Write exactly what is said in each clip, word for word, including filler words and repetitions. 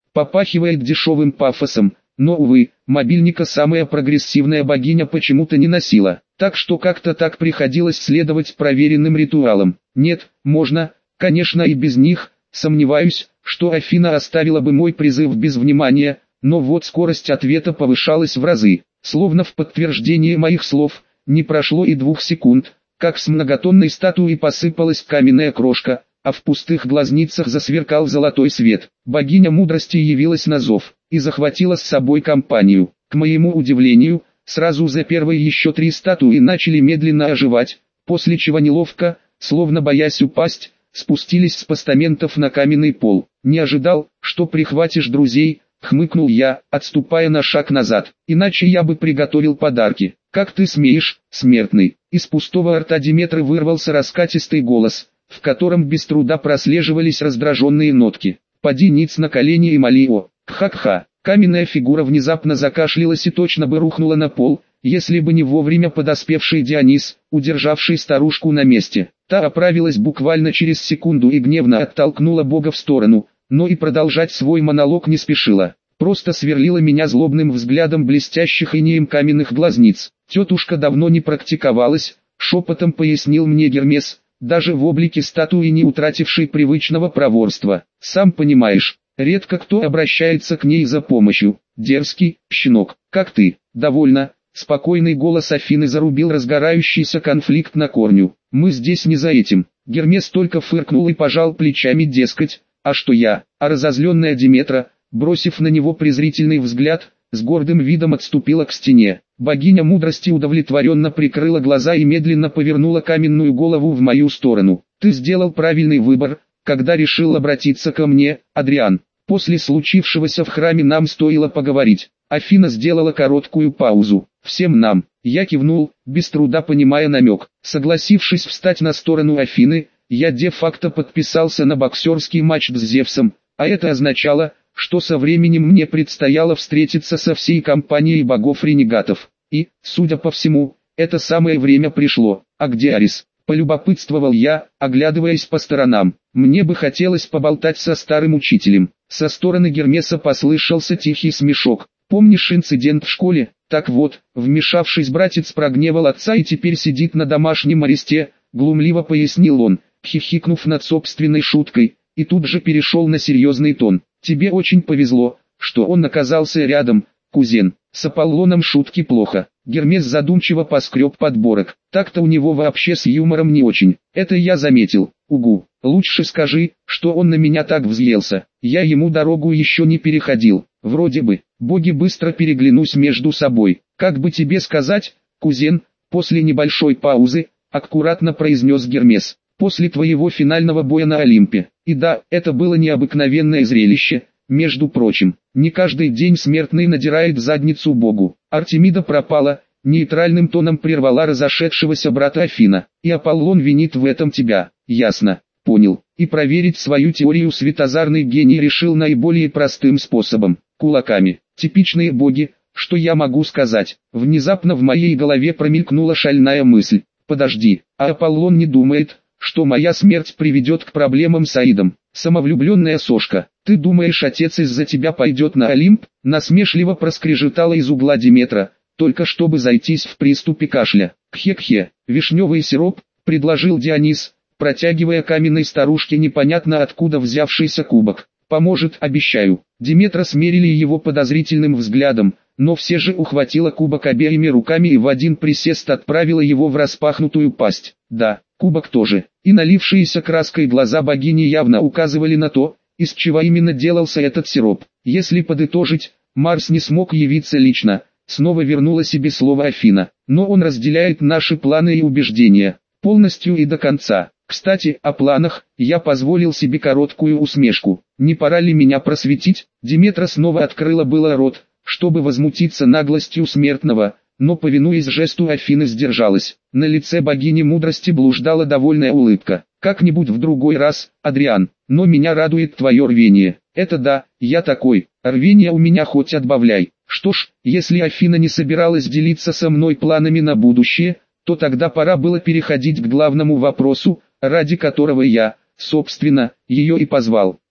Попахивает дешевым пафосом, но, увы, мобильника самая прогрессивная богиня почему-то не носила, так что как-то так приходилось следовать проверенным ритуалам. Нет, можно, конечно, и без них, сомневаюсь, что Афина оставила бы мой призыв без внимания, но вот скорость ответа повышалась в разы, словно в подтверждение моих слов, не прошло и двух секунд, как с многотонной статуи посыпалась каменная крошка, а в пустых глазницах засверкал золотой свет. Богиня мудрости явилась на зов и захватила с собой компанию. К моему удивлению, сразу за первой еще три статуи начали медленно оживать, после чего неловко, словно боясь упасть, спустились с постаментов на каменный пол. «Не ожидал, что прихватишь друзей», — хмыкнул я, отступая на шаг назад, «иначе я бы приготовил подарки». «Как ты смеешь, смертный?» Из пустого рта Диметры вырвался раскатистый голос, в котором без труда прослеживались раздраженные нотки. «Поди ниц на колени и моли о». Кха-кха. Каменная фигура внезапно закашлялась и точно бы рухнула на пол, если бы не вовремя подоспевший Дионис, удержавший старушку на месте. Та оправилась буквально через секунду и гневно оттолкнула Бога в сторону, но и продолжать свой монолог не спешила. Просто сверлила меня злобным взглядом блестящих инеем каменных глазниц. Тетушка давно не практиковалась, шепотом пояснил мне Гермес, даже в облике статуи не утратившей привычного проворства. Сам понимаешь, редко кто обращается к ней за помощью. Дерзкий, щенок, как ты. Довольно. Спокойный голос Афины зарубил разгорающийся конфликт на корню. Мы здесь не за этим. Гермес только фыркнул и пожал плечами, дескать, а что я? А разозленная Диметра, бросив на него презрительный взгляд, с гордым видом отступила к стене. Богиня мудрости удовлетворенно прикрыла глаза и медленно повернула каменную голову в мою сторону. «Ты сделал правильный выбор, когда решил обратиться ко мне, Адриан. После случившегося в храме нам стоило поговорить». Афина сделала короткую паузу. «Всем нам». Я кивнул, без труда понимая намек. Согласившись встать на сторону Афины, я де-факто подписался на боксерский матч с Зевсом, а это означало, что со временем мне предстояло встретиться со всей компанией богов-ренегатов. И, судя по всему, это самое время пришло. «А где Арис?» – полюбопытствовал я, оглядываясь по сторонам. Мне бы хотелось поболтать со старым учителем. Со стороны Гермеса послышался тихий смешок. «Помнишь инцидент в школе? Так вот, вмешавшись, братец прогневал отца и теперь сидит на домашнем аресте», – глумливо пояснил он, хихикнув над собственной шуткой, и тут же перешел на серьезный тон. «Тебе очень повезло, что он оказался рядом, кузен. С Аполлоном шутки плохо». Гермес задумчиво поскреб подбородок. «Так-то у него вообще с юмором не очень. Это я заметил. Угу. Лучше скажи, что он на меня так взъелся. Я ему дорогу еще не переходил. Вроде бы». Боги быстро переглянулись между собой. «Как бы тебе сказать, кузен?» После небольшой паузы, аккуратно произнес Гермес. «После твоего финального боя на Олимпе. И да, это было необыкновенное зрелище. Между прочим, не каждый день смертный надирает задницу Богу. Артемида пропала», — нейтральным тоном прервала разошедшегося брата Афина. «И Аполлон винит в этом тебя». «Ясно, понял». И проверить свою теорию светозарный гений решил наиболее простым способом — кулаками. Типичные боги, что я могу сказать? Внезапно в моей голове промелькнула шальная мысль. Подожди, а Аполлон не думает, что моя смерть приведет к проблемам с Аидом? Самовлюбленная сошка. Ты думаешь, отец из-за тебя пойдет на Олимп? Насмешливо проскрежетала из угла Диметра, только чтобы зайтись в приступе кашля. Кхе-кхе, вишневый сироп, предложил Дионис, протягивая каменной старушке непонятно откуда взявшийся кубок. Поможет, обещаю. Диметра смерили его подозрительным взглядом, но все же ухватила кубок обеими руками и в один присест отправила его в распахнутую пасть. Да, кубок тоже. И налившиеся краской глаза богини явно указывали на то, из чего именно делался этот сироп. Если подытожить, Марс не смог явиться лично, снова вернула себе слово Афина, но он разделяет наши планы и убеждения, полностью и до конца. Кстати, о планах, я позволил себе короткую усмешку. Не пора ли меня просветить? Диметра снова открыла было рот, чтобы возмутиться наглостью смертного, но, повинуясь жесту, Афины сдержалась. На лице богини мудрости блуждала довольная улыбка. «Как-нибудь в другой раз, Адриан, но меня радует твое рвение». «Это да, я такой, рвение у меня хоть отбавляй». Что ж, если Афина не собиралась делиться со мной планами на будущее, то тогда пора было переходить к главному вопросу, ради которого я, собственно, ее и позвал.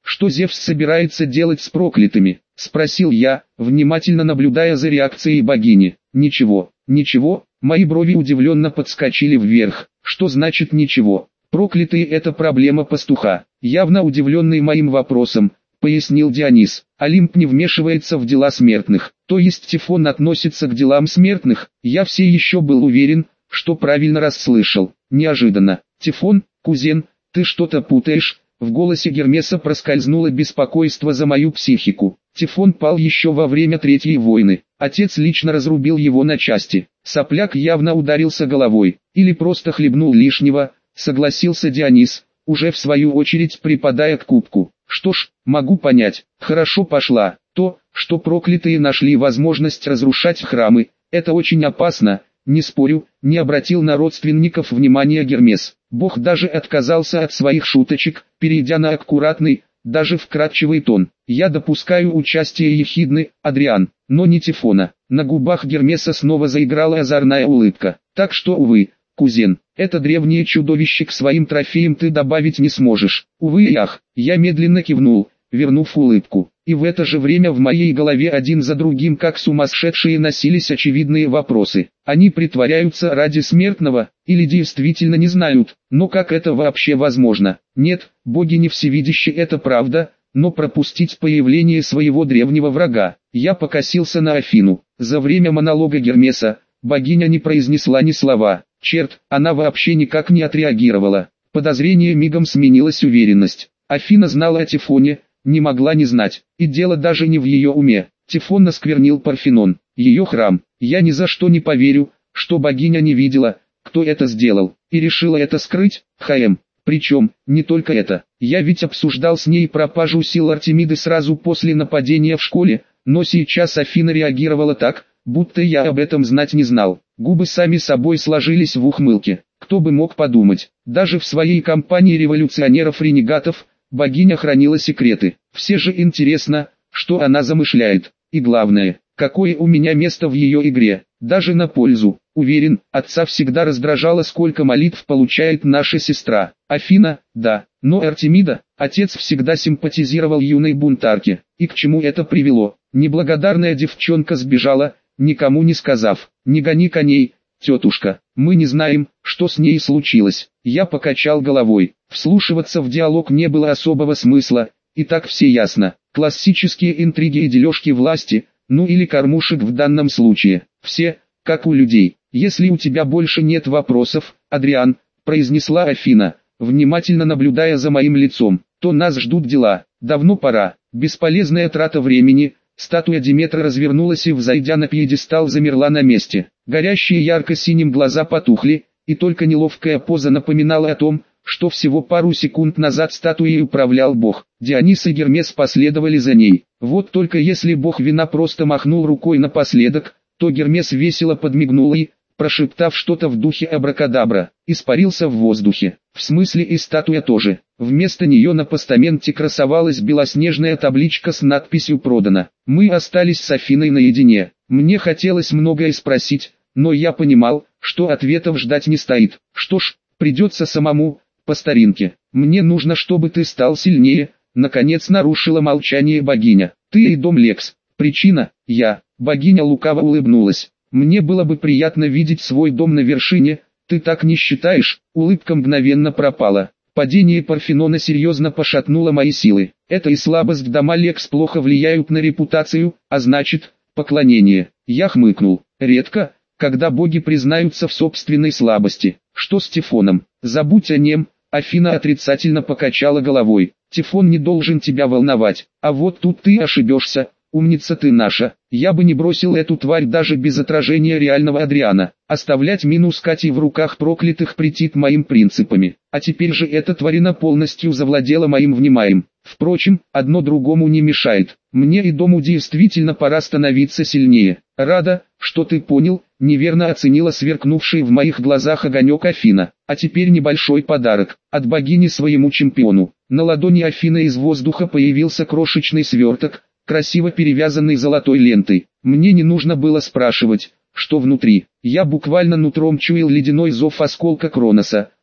Что Зевс собирается делать с проклятыми? Спросил я, внимательно наблюдая за реакцией богини. Ничего, ничего, мои брови удивленно подскочили вверх. Что значит ничего? Проклятые — это проблема пастуха. Явно удивленный моим вопросом, пояснил Дионис. Олимп не вмешивается в дела смертных, то есть Тифон относится к делам смертных. Я все еще был уверен, что правильно расслышал. Неожиданно. Тифон, кузен, ты что-то путаешь. В голосе Гермеса проскользнуло беспокойство за мою психику. Тифон пал еще во время Третьей войны. Отец лично разрубил его на части. Сопляк явно ударился головой. Или просто хлебнул лишнего, согласился Дионис, уже в свою очередь припадая к кубку. Что ж, могу понять. Хорошо пошла. То, что проклятые нашли возможность разрушать храмы, это очень опасно. Не спорю, не обратил на родственников внимания Гермес. Бог даже отказался от своих шуточек, перейдя на аккуратный, даже вкрадчивый тон. Я допускаю участие ехидны, Адриан, но не Тифона. На губах Гермеса снова заиграла озорная улыбка. Так что, увы, кузен, это древнее чудовище к своим трофеям ты добавить не сможешь. Увы и ах, я медленно кивнул, вернув улыбку. И в это же время в моей голове один за другим как сумасшедшие носились очевидные вопросы. Они притворяются ради смертного, или действительно не знают, но как это вообще возможно? Нет, боги не всевидящи, это правда, но пропустить появление своего древнего врага. Я покосился на Афину. За время монолога Гермеса, богиня не произнесла ни слова. Черт, она вообще никак не отреагировала. Подозрение мигом сменилось уверенность. Афина знала о Тифоне, не могла не знать, и дело даже не в ее уме. Тифон осквернил Парфенон, ее храм. Я ни за что не поверю, что богиня не видела, кто это сделал, и решила это скрыть. Хм. Причем, не только это. Я ведь обсуждал с ней пропажу сил Артемиды сразу после нападения в школе, но сейчас Афина реагировала так, будто я об этом знать не знал. Губы сами собой сложились в ухмылке. Кто бы мог подумать, даже в своей компании революционеров-ренегатов, богиня хранила секреты. Все же интересно, что она замышляет. И главное, какое у меня место в ее игре. Даже на пользу. Уверен, отца всегда раздражало, сколько молитв получает наша сестра. Афина, да, но Артемида, отец всегда симпатизировал юной бунтарке. И к чему это привело? Неблагодарная девчонка сбежала, никому не сказав. Не гони коней, тетушка, мы не знаем, что с ней случилось. Я покачал головой. Вслушиваться в диалог не было особого смысла, и так все ясно. Классические интриги и дележки власти, ну или кормушек в данном случае. Все, как у людей. Если у тебя больше нет вопросов, Адриан, произнесла Афина, внимательно наблюдая за моим лицом, то нас ждут дела. Давно пора. Бесполезная трата времени. Статуя Диметра развернулась и, взойдя на пьедестал, замерла на месте. Горящие ярко-синим глаза потухли, и только неловкая поза напоминала о том, что всего пару секунд назад статуей управлял бог. Дионис и Гермес последовали за ней. Вот только если бог вина просто махнул рукой напоследок, то Гермес весело подмигнул и, прошептав что-то в духе абракадабра, испарился в воздухе. В смысле и статуя тоже. Вместо нее на постаменте красовалась белоснежная табличка с надписью «Продано». Мы остались с Афиной наедине. Мне хотелось многое спросить, но я понимал, что ответов ждать не стоит. Что ж, придется самому, по старинке. Мне нужно, чтобы ты стал сильнее. Наконец нарушила молчание богиня. Ты и дом Лекс. Причина, я. Богиня лукаво улыбнулась. Мне было бы приятно видеть свой дом на вершине. Ты так не считаешь? Улыбка мгновенно пропала. Падение Парфенона серьезно пошатнуло мои силы. Это и слабость дома Лекс плохо влияют на репутацию, а значит, поклонение. Я хмыкнул. Редко, когда боги признаются в собственной слабости. Что с Тифоном? Забудь о нем. Афина отрицательно покачала головой. Тифон не должен тебя волновать. А вот тут ты ошибешься. Умница ты наша. Я бы не бросил эту тварь даже без отражения реального Адриана. Оставлять минус Кати в руках проклятых претит моим принципами. А теперь же эта тварина полностью завладела моим вниманием. Впрочем, одно другому не мешает. Мне и дому действительно пора становиться сильнее. Рада, что ты понял, неверно оценила сверкнувший в моих глазах огонек Афина. А теперь небольшой подарок от богини своему чемпиону. На ладони Афины из воздуха появился крошечный сверток, красиво перевязанный золотой лентой. Мне не нужно было спрашивать, что внутри. Я буквально нутром чуял ледяной зов осколка Кроноса.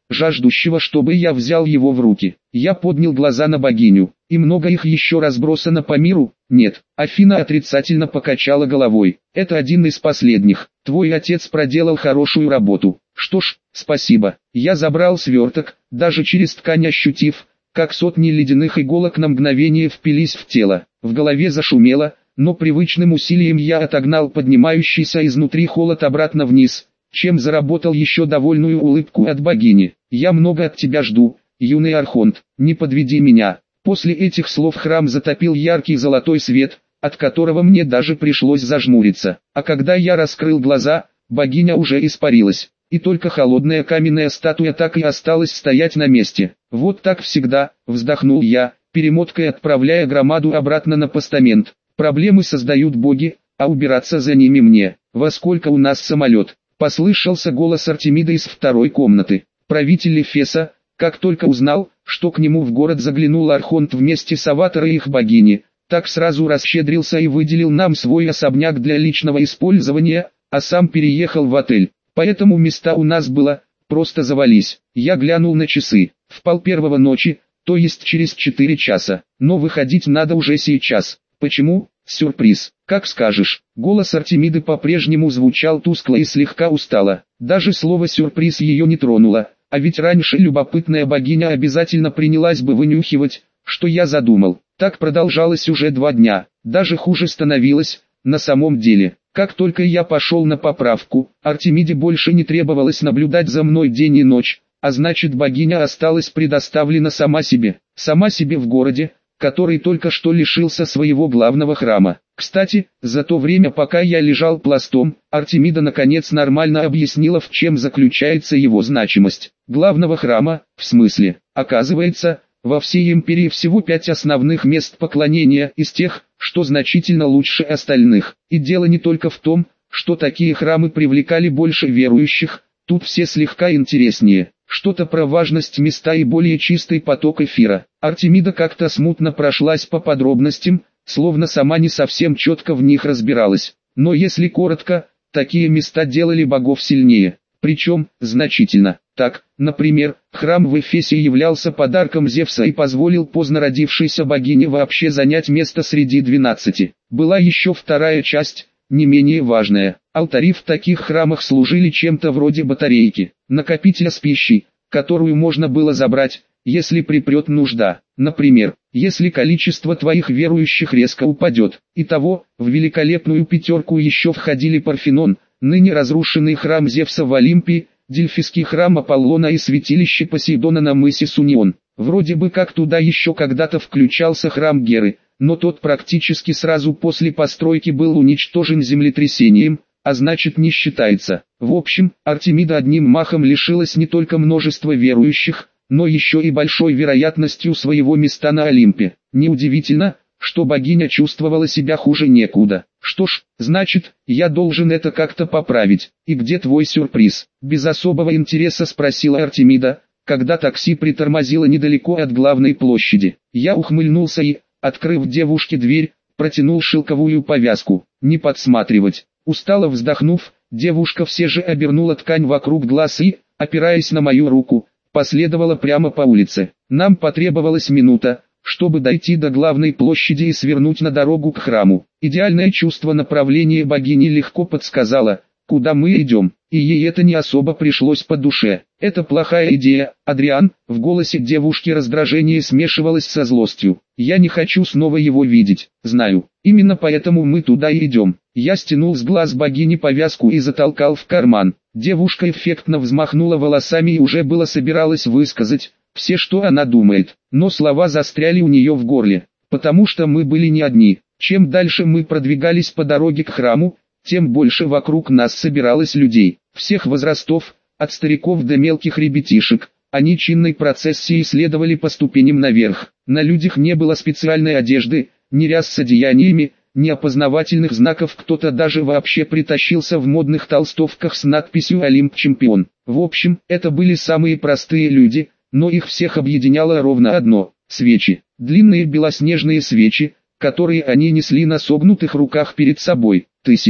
жаждущего, чтобы я взял его в руки. Я поднял глаза на богиню. И много их еще разбросано по миру? Нет. Афина отрицательно покачала головой. Это один из последних. Твой отец проделал хорошую работу. Что ж, спасибо. Я забрал сверток, даже через ткань ощутив, как сотни ледяных иголок на мгновение впились в тело. В голове зашумело, но привычным усилием я отогнал поднимающийся изнутри холод обратно вниз, чем заработал еще довольную улыбку от богини. «Я много от тебя жду, юный архонт, не подведи меня». После этих слов храм затопил яркий золотой свет, от которого мне даже пришлось зажмуриться. А когда я раскрыл глаза, богиня уже испарилась, и только холодная каменная статуя так и осталась стоять на месте. «Вот так всегда», — вздохнул я, перемоткой отправляя громаду обратно на постамент. «Проблемы создают боги, а убираться за ними мне. Во сколько у нас самолет?» Послышался голос Артемида из второй комнаты. Правитель Эфеса, как только узнал, что к нему в город заглянул архонт вместе с аватаром их богини, так сразу расщедрился и выделил нам свой особняк для личного использования, а сам переехал в отель. Поэтому места у нас было, просто завались. Я глянул на часы. В полпервого ночи, то есть через четыре часа. Но выходить надо уже сейчас. Почему? Сюрприз. Как скажешь. Голос Артемиды по-прежнему звучал тускло и слегка устало. Даже слово «сюрприз» ее не тронуло. А ведь раньше любопытная богиня обязательно принялась бы вынюхивать, что я задумал. Так продолжалось уже два дня. Даже хуже становилось, на самом деле. Как только я пошел на поправку, Артемиде больше не требовалось наблюдать за мной день и ночь, а значит богиня осталась предоставлена сама себе. Сама себе в городе, который только что лишился своего главного храма. Кстати, за то время, пока я лежал пластом, Артемида наконец нормально объяснила, в чем заключается его значимость. Главного храма, в смысле, оказывается, во всей империи всего пять основных мест поклонения из тех, что значительно лучше остальных. И дело не только в том, что такие храмы привлекали больше верующих, тут все слегка интереснее. Что-то про важность места и более чистый поток эфира. Артемида как-то смутно прошлась по подробностям, словно сама не совсем четко в них разбиралась. Но если коротко, такие места делали богов сильнее. Причем, значительно. Так, например, храм в Эфесе являлся подарком Зевса и позволил поздно родившейся богине вообще занять место среди двенадцати. Была еще вторая часть, не менее важная. Алтари в таких храмах служили чем-то вроде батарейки, накопителя с пищей, которую можно было забрать, если припрет нужда. Например, если количество твоих верующих резко упадет. Итого, в великолепную пятерку еще входили Парфенон, ныне разрушенный храм Зевса в Олимпии, Дельфийский храм Аполлона и святилище Посейдона на мысе Сунион. Вроде бы как туда еще когда-то включался храм Геры, но тот практически сразу после постройки был уничтожен землетрясением, а значит не считается. В общем, Артемида одним махом лишилась не только множества верующих, но еще и большой вероятностью своего места на Олимпе. Неудивительно, что богиня чувствовала себя хуже некуда. Что ж, значит, я должен это как-то поправить. И где твой сюрприз? Без особого интереса спросила Артемида, когда такси притормозило недалеко от главной площади. Я ухмыльнулся и, открыв девушке дверь, протянул шелковую повязку. Не подсматривать. Устало вздохнув, девушка все же обернула ткань вокруг глаз и, опираясь на мою руку, последовала прямо по улице. Нам потребовалась минута, чтобы дойти до главной площади и свернуть на дорогу к храму. Идеальное чувство направления богини легко подсказало, куда мы идем, и ей это не особо пришлось по душе. «Это плохая идея, Адриан», в голосе девушки раздражение смешивалось со злостью. «Я не хочу снова его видеть, знаю, именно поэтому мы туда и идем». Я стянул с глаз богини повязку и затолкал в карман. Девушка эффектно взмахнула волосами и уже было собиралась высказать все, что она думает, но слова застряли у нее в горле, потому что мы были не одни. Чем дальше мы продвигались по дороге к храму, тем больше вокруг нас собиралось людей, всех возрастов, от стариков до мелких ребятишек. Они чинной процессией следовали по ступеням наверх. На людях не было специальной одежды, ни ряс с одеяниями, ни опознавательных знаков, кто-то даже вообще притащился в модных толстовках с надписью «Олимп чемпион». В общем, это были самые простые люди, но их всех объединяло ровно одно – свечи. Длинные белоснежные свечи, которые они несли на согнутых руках перед собой. Тысячи,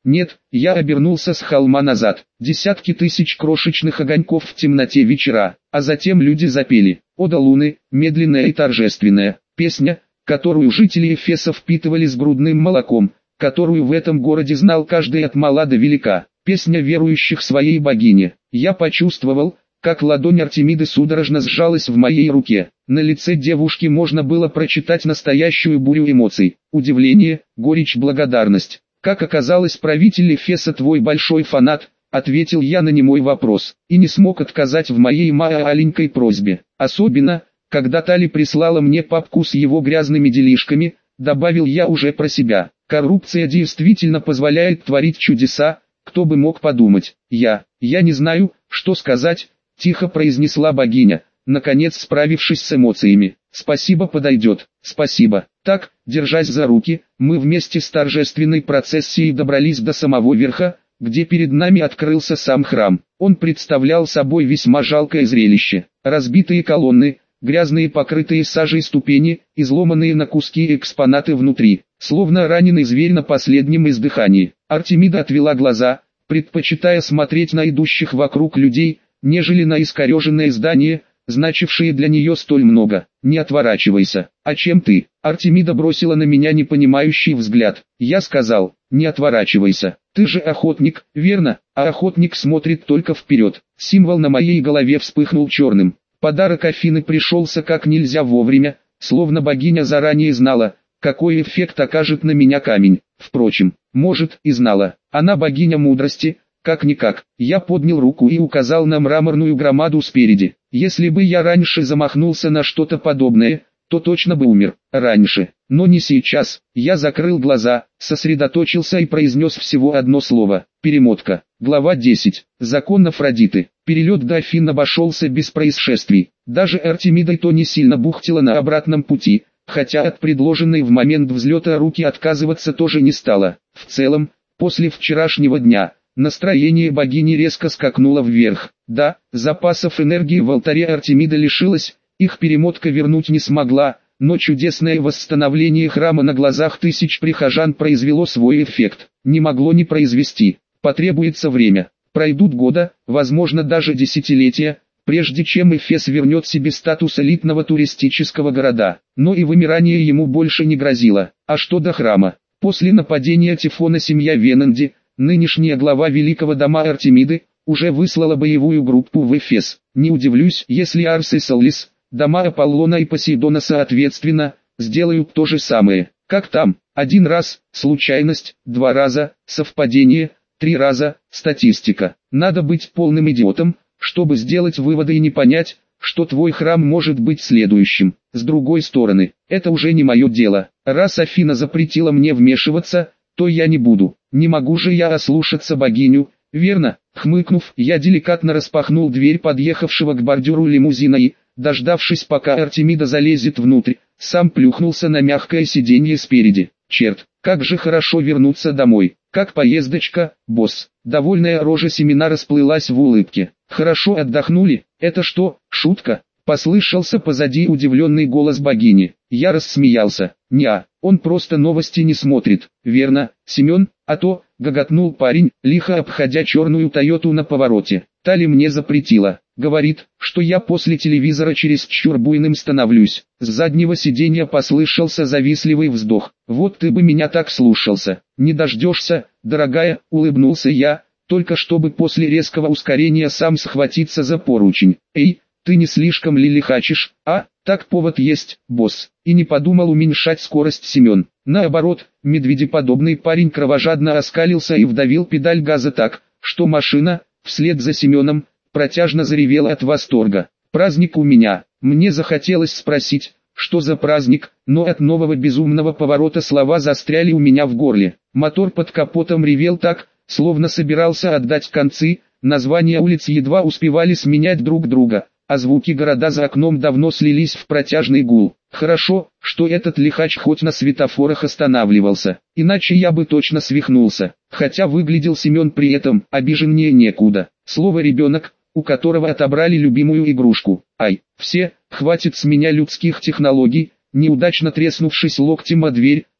Нет, я обернулся с холма назад. Десятки тысяч крошечных огоньков в темноте вечера, а затем люди запели. Ода Луны, медленная и торжественная, песня, которую жители Эфеса впитывали с грудным молоком, которую в этом городе знал каждый от мала до велика. Песня верующих своей богине. Я почувствовал, как ладонь Артемиды судорожно сжалась в моей руке. На лице девушки можно было прочитать настоящую бурю эмоций. Удивление, горечь, благодарность. «Как оказалось, правитель Эфеса твой большой фанат», — ответил я на немой вопрос, и не смог отказать в моей маленькой просьбе. Особенно, когда Тали прислала мне папку с его грязными делишками, добавил я уже про себя. Коррупция действительно позволяет творить чудеса, кто бы мог подумать. Я, я не знаю, что сказать, тихо произнесла богиня, наконец справившись с эмоциями. Спасибо, подойдет, спасибо. Так, держась за руки, мы вместе с торжественной процессией добрались до самого верха, где перед нами открылся сам храм. Он представлял собой весьма жалкое зрелище. Разбитые колонны, грязные покрытые сажей ступени, изломанные на куски экспонаты внутри, словно раненый зверь на последнем издыхании. Артемида отвела глаза, предпочитая смотреть на идущих вокруг людей, нежели на искореженное здание, значившие для нее столь много. «Не отворачивайся. А чем ты?» Артемида бросила на меня непонимающий взгляд. Я сказал: «Не отворачивайся. Ты же охотник, верно?» А охотник смотрит только вперед. Символ на моей голове вспыхнул черным. Подарок Афины пришелся как нельзя вовремя, словно богиня заранее знала, какой эффект окажет на меня камень. Впрочем, может, и знала. Она богиня мудрости. Как-никак, я поднял руку и указал на мраморную громаду спереди. Если бы я раньше замахнулся на что-то подобное, то точно бы умер. Раньше, но не сейчас. Я закрыл глаза, сосредоточился и произнес всего одно слово. Перемотка. Глава десять. Закон Афродиты. Перелет до Афин обошелся без происшествий. Даже Артемида и то не сильно бухтила на обратном пути, хотя от предложенной в момент взлета руки отказываться тоже не стала. В целом, после вчерашнего дня, настроение богини резко скакнуло вверх. Да, запасов энергии в алтаре Артемида лишилась, их перемотка вернуть не смогла, но чудесное восстановление храма на глазах тысяч прихожан произвело свой эффект. Не могло не произвести. Потребуется время. Пройдут года, возможно даже десятилетия, прежде чем Эфес вернет себе статус элитного туристического города. Но и вымирание ему больше не грозило. А что до храма? После нападения Тифона семья Венанди, нынешняя глава великого дома Артемиды, уже выслала боевую группу в Эфес. Не удивлюсь, если Арс и Саллис, дома Аполлона и Посейдона соответственно, сделают то же самое. Как там? Один раз – случайность, два раза – совпадение, три раза – статистика. Надо быть полным идиотом, чтобы сделать выводы и не понять, что твой храм может быть следующим. С другой стороны, это уже не мое дело. Раз Афина запретила мне вмешиваться, то я не буду. Не могу же я ослушаться богиню, верно? Хмыкнув, я деликатно распахнул дверь подъехавшего к бордюру лимузина и, дождавшись пока Артемида залезет внутрь, сам плюхнулся на мягкое сиденье спереди. Черт, как же хорошо вернуться домой. Как поездочка, босс? Довольная рожа Семена расплылась в улыбке. Хорошо отдохнули? Это что, шутка? Послышался позади удивленный голос богини. Я рассмеялся. Неа, он просто новости не смотрит, верно, Семен? А то, гоготнул парень, лихо обходя черную Тойоту на повороте. Тали мне запретила. Говорит, что я после телевизора чересчур буйным становлюсь. С заднего сиденья послышался завистливый вздох. Вот ты бы меня так слушался. Не дождешься, дорогая, улыбнулся я, только чтобы после резкого ускорения сам схватиться за поручень. Эй, ты не слишком ли лихачишь, а? Так повод есть, босс. И не подумал уменьшать скорость Семен. Наоборот, медведеподобный парень кровожадно оскалился и вдавил педаль газа так, что машина, вслед за Семеном, протяжно заревела от восторга. Праздник у меня. Мне захотелось спросить, что за праздник, но от нового безумного поворота слова застряли у меня в горле. Мотор под капотом ревел так, словно собирался отдать концы, названия улиц едва успевали сменять друг друга, а звуки города за окном давно слились в протяжный гул. Хорошо, что этот лихач хоть на светофорах останавливался, иначе я бы точно свихнулся. Хотя выглядел Семен при этом обиженнее некуда. Слово «ребенок», у которого отобрали любимую игрушку. Ай, все, хватит с меня людских технологий. Неудачно треснувшись локтем о дверь,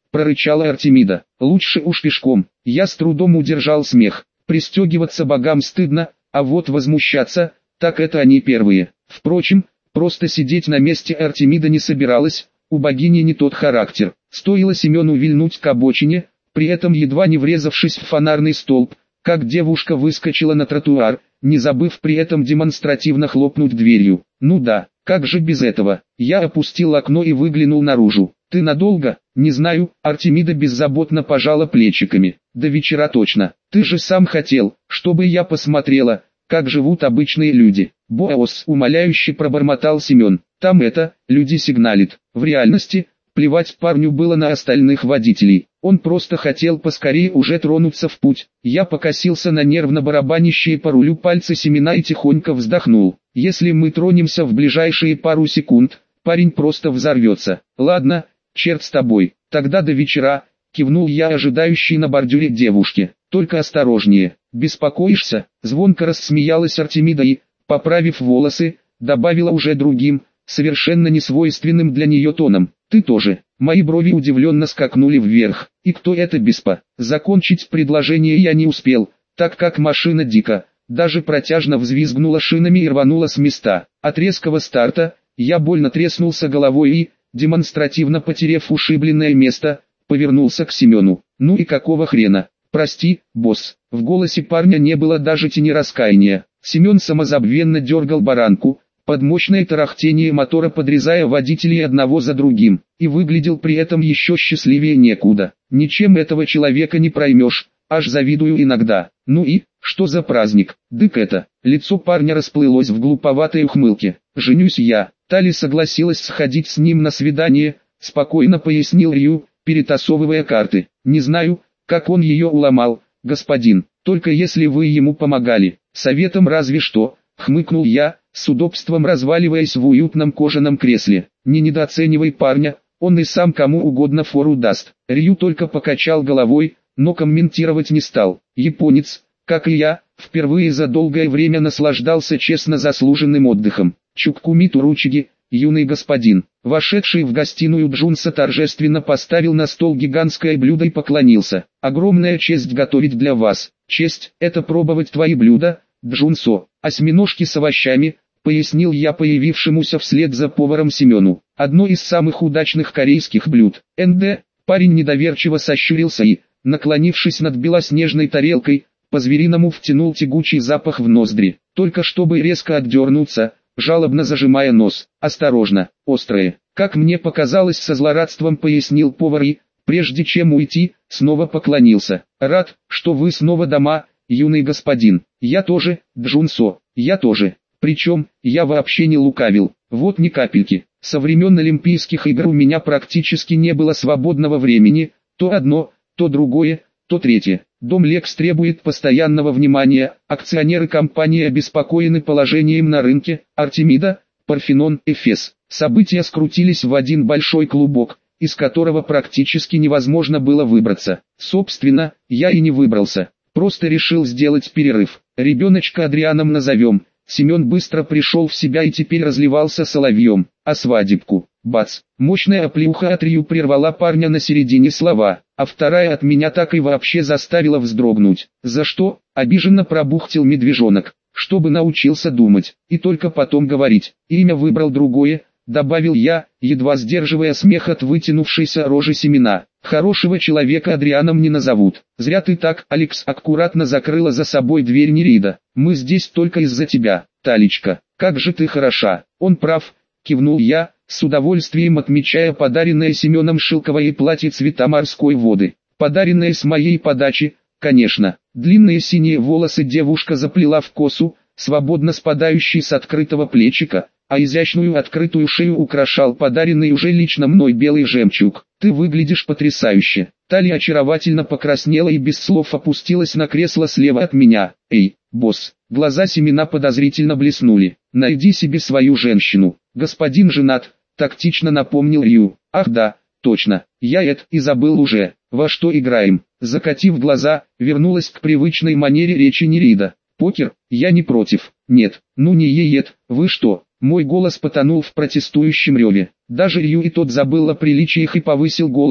прорычала Артемида. Лучше уж пешком. Я с трудом удержал смех. Пристегиваться богам стыдно, а вот возмущаться, так это они первые. Впрочем, просто сидеть на месте Артемида не собиралась, у богини не тот характер. Стоило Семену вильнуть к обочине, при этом едва не врезавшись в фонарный столб, как девушка выскочила на тротуар, не забыв при этом демонстративно хлопнуть дверью. Ну да, как же без этого? Я опустил окно и выглянул наружу. Ты надолго? Не знаю, Артемида беззаботно пожала плечиками. До вечера точно. Ты же сам хотел, чтобы я посмотрела, как живут обычные люди. Босс, умоляюще пробормотал Семен. Там это, люди сигналит. В реальности, плевать парню было на остальных водителей. Он просто хотел поскорее уже тронуться в путь. Я покосился на нервно барабанящие по рулю пальцы Семена и тихонько вздохнул. Если мы тронемся в ближайшие пару секунд, парень просто взорвется. Ладно, черт с тобой, тогда до вечера, кивнул я ожидающей на бордюре девушке. Только осторожнее. Беспокоишься? Звонко рассмеялась Артемида и, поправив волосы, добавила уже другим, совершенно несвойственным для нее тоном. Ты тоже. Мои брови удивленно скакнули вверх. И кто это беспо? Закончить предложение я не успел, так как машина дико, даже протяжно взвизгнула шинами и рванула с места. От резкого старта, я больно треснулся головой и, демонстративно потеряв ушибленное место, повернулся к Семену. Ну и какого хрена? Прости, босс. В голосе парня не было даже тени раскаяния. Семен самозабвенно дергал баранку, под мощное тарахтение мотора подрезая водителей одного за другим, и выглядел при этом еще счастливее некуда. Ничем этого человека не проймешь, аж завидую иногда. Ну и, что за праздник? Дык это. Лицо парня расплылось в глуповатой ухмылке. Женюсь я. Тали согласилась сходить с ним на свидание, спокойно пояснил Рью, перетасовывая карты. Не знаю, как он ее уломал, господин, только если вы ему помогали. Советом разве что, хмыкнул я, с удобством разваливаясь в уютном кожаном кресле. Не недооценивай парня, он и сам кому угодно фору даст. Рью только покачал головой, но комментировать не стал. Японец, как и я, впервые за долгое время наслаждался честно заслуженным отдыхом. Чуккуми Туручиги, юный господин, вошедший в гостиную Джунса торжественно поставил на стол гигантское блюдо и поклонился. Огромная честь готовить для вас. Честь – это пробовать твои блюда, Джунсо. Осьминожки с овощами, пояснил я появившемуся вслед за поваром Семену. Одно из самых удачных корейских блюд. НД, парень недоверчиво сощурился и, наклонившись над белоснежной тарелкой, по-звериному втянул тягучий запах в ноздри. Только чтобы резко отдернуться, жалобно зажимая нос. Осторожно, острое. Как мне показалось, со злорадством пояснил повар и, прежде чем уйти, снова поклонился. Рад, что вы снова дома, юный господин. Я тоже, Джунсо, я тоже. Причем, я вообще не лукавил. Вот ни капельки. Со времен Олимпийских игр у меня практически не было свободного времени. То одно, то другое, то третье. Дом Лекс требует постоянного внимания, акционеры компании обеспокоены положением на рынке, Артемида, Парфенон, Эфес. События скрутились в один большой клубок, из которого практически невозможно было выбраться. Собственно, я и не выбрался, просто решил сделать перерыв. Ребеночка Адрианом назовем. Семен быстро пришел в себя и теперь разливался соловьем. А свадебку? Бац! Мощная оплеуха от Рью прервала парня на середине слова, а вторая от меня так и вообще заставила вздрогнуть. За что? Обиженно пробухтел медвежонок. Чтобы научился думать, и только потом говорить. Имя выбрал другое, добавил я, едва сдерживая смех от вытянувшейся рожи Семена. Хорошего человека Адрианом не назовут. Зря ты так, Алекс аккуратно закрыла за собой дверь Нерида. Мы здесь только из-за тебя, Талечка. Как же ты хороша. Он прав, кивнул я, с удовольствием отмечая подаренное Семеном шелковое платье цвета морской воды. Подаренное с моей подачи, конечно. Длинные синие волосы девушка заплела в косу, свободно спадающий с открытого плечика, а изящную открытую шею украшал подаренный уже лично мной белый жемчуг. Ты выглядишь потрясающе. Талия очаровательно покраснела и без слов опустилась на кресло слева от меня. Эй, босс, глаза Семена подозрительно блеснули. Найди себе свою женщину. Господин женат, тактично напомнил Рью. Ах да, точно, я это и забыл уже. Во что играем? Закатив глаза, вернулась к привычной манере речи Нерида. Покер? Я не против. Нет, ну не ед, вы что? Мой голос потонул в протестующем реве. Даже Рью и тот забыл о приличиях и повысил голос,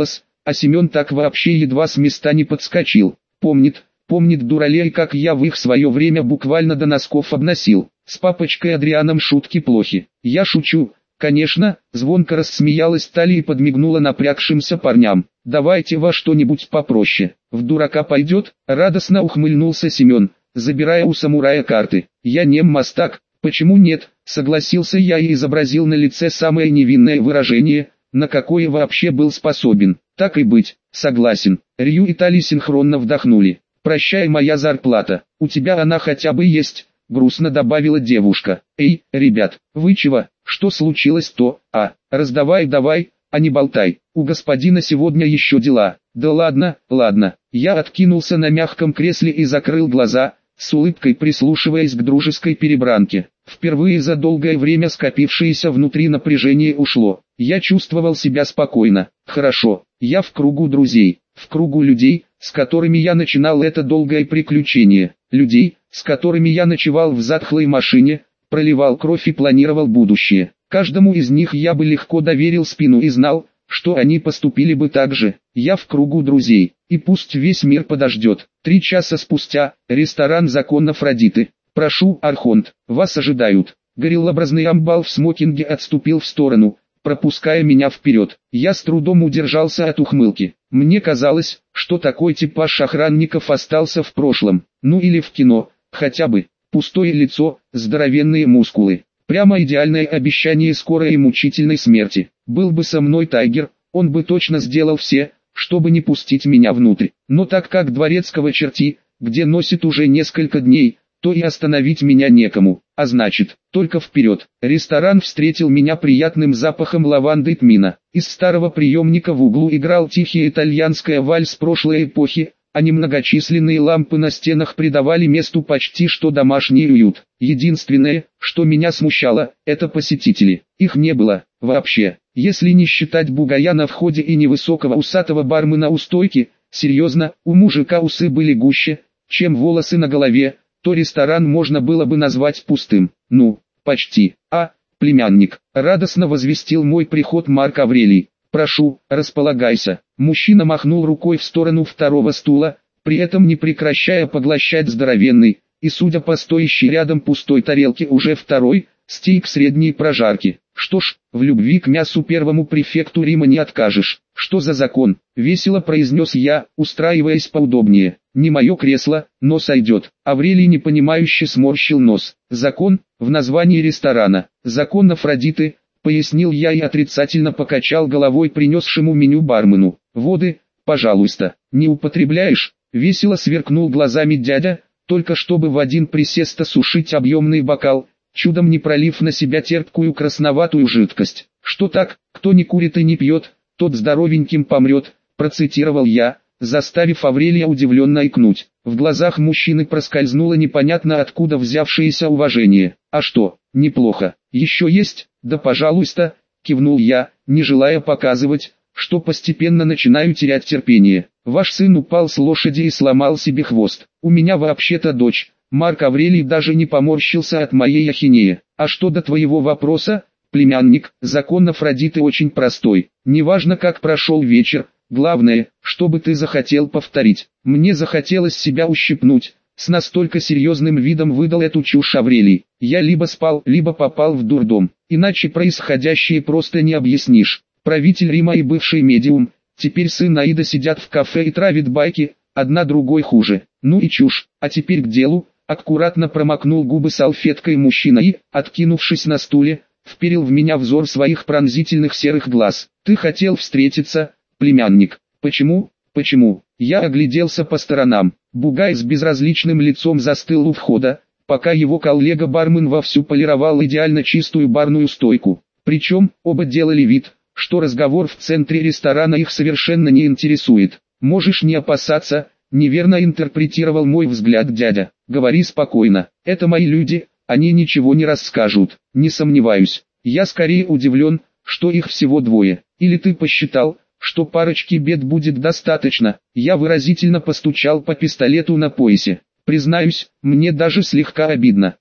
а Семен так вообще едва с места не подскочил. Помнит, помнит дуралей, как я в их свое время буквально до носков обносил. С папочкой Адрианом шутки плохи. Я шучу, конечно, звонко рассмеялась Талия и подмигнула напрягшимся парням. Давайте во что-нибудь попроще. В дурака пойдет? Радостно ухмыльнулся Семен, забирая у самурая карты. Я не мастак, почему нет? Согласился я и изобразил на лице самое невинное выражение, на какое вообще был способен. Так и быть, согласен. Рью и Тали синхронно вдохнули. Прощай, моя зарплата, у тебя она хотя бы есть, грустно добавила девушка. Эй, ребят, вы чего, что случилось-то, а, раздавай давай, а не болтай, у господина сегодня еще дела. Да ладно, ладно, я откинулся на мягком кресле и закрыл глаза, с улыбкой прислушиваясь к дружеской перебранке. Впервые за долгое время скопившееся внутри напряжение ушло. Я чувствовал себя спокойно. Хорошо, я в кругу друзей, в кругу людей, с которыми я начинал это долгое приключение. Людей, с которыми я ночевал в затхлой машине, проливал кровь и планировал будущее. Каждому из них я бы легко доверил спину и знал, что они поступили бы так же. Я в кругу друзей, и пусть весь мир подождет. Три часа спустя, ресторан «Закон Афродиты». «Прошу, Архонт, вас ожидают». Гориллообразный амбал в смокинге отступил в сторону, пропуская меня вперед. Я с трудом удержался от ухмылки. Мне казалось, что такой типаж охранников остался в прошлом. Ну или в кино, хотя бы. Пустое лицо, здоровенные мускулы. Прямо идеальное обещание скорой и мучительной смерти. Был бы со мной Тайгер, он бы точно сделал все, чтобы не пустить меня внутрь. Но так как дворецкого черти, где носит уже несколько дней, то и остановить меня некому, а значит, только вперед. Ресторан встретил меня приятным запахом лаванды и тмина. Из старого приемника в углу играл тихий итальянская вальс прошлой эпохи, а немногочисленные лампы на стенах придавали месту почти что домашний уют. Единственное, что меня смущало, это посетители. Их не было, вообще. Если не считать бугая на входе и невысокого усатого бармена у стойки, серьезно, у мужика усы были гуще, чем волосы на голове, то ресторан можно было бы назвать пустым. Ну, почти. А, племянник, радостно возвестил мой приход Марк Аврелий. Прошу, располагайся. Мужчина махнул рукой в сторону второго стула, при этом не прекращая поглощать здоровенный, и судя по стоящей рядом пустой тарелке уже второй, стейк средней прожарки. Что ж, в любви к мясу первому префекту Рима не откажешь. Что за закон? Весело произнес я, устраиваясь поудобнее. Не мое кресло, но сойдет. Аврелий непонимающе сморщил нос. Закон, в названии ресторана. Закон Афродиты, пояснил я и отрицательно покачал головой принесшему меню бармену. Воды, пожалуйста, не употребляешь? Весело сверкнул глазами дядя, только чтобы в один присест осушить объемный бокал, чудом не пролив на себя терпкую красноватую жидкость. Что так, кто не курит и не пьет, тот здоровеньким помрет, процитировал я, заставив Аврелия удивленно икнуть. В глазах мужчины проскользнуло непонятно откуда взявшееся уважение. А что, неплохо, еще есть? Да пожалуйста, кивнул я, не желая показывать, что постепенно начинаю терять терпение. Ваш сын упал с лошади и сломал себе хвост. У меня вообще-то дочь. Марк Аврелий даже не поморщился от моей ахинеи. А что до твоего вопроса, племянник, закон Афродиты очень простой. Неважно как прошел вечер, главное, чтобы ты захотел повторить. Мне захотелось себя ущипнуть. С настолько серьезным видом выдал эту чушь Аврелий. Я либо спал, либо попал в дурдом. Иначе происходящее просто не объяснишь. Правитель Рима и бывший медиум, теперь сын Аида сидят в кафе и травят байки, одна другой хуже. Ну и чушь, а теперь к делу. Аккуратно промокнул губы салфеткой мужчина и, откинувшись на стуле, вперил в меня взор своих пронзительных серых глаз. Ты хотел встретиться, племянник. Почему? Почему? Я огляделся по сторонам. Бугай с безразличным лицом застыл у входа, пока его коллега-бармен вовсю полировал идеально чистую барную стойку. Причем, оба делали вид, что разговор в центре ресторана их совершенно не интересует. Можешь не опасаться, неверно интерпретировал мой взгляд дядя. Говори спокойно, это мои люди, они ничего не расскажут. Не сомневаюсь, я скорее удивлен, что их всего двое. Или ты посчитал, что парочки бед будет достаточно? Я выразительно постучал по пистолету на поясе. Признаюсь, мне даже слегка обидно.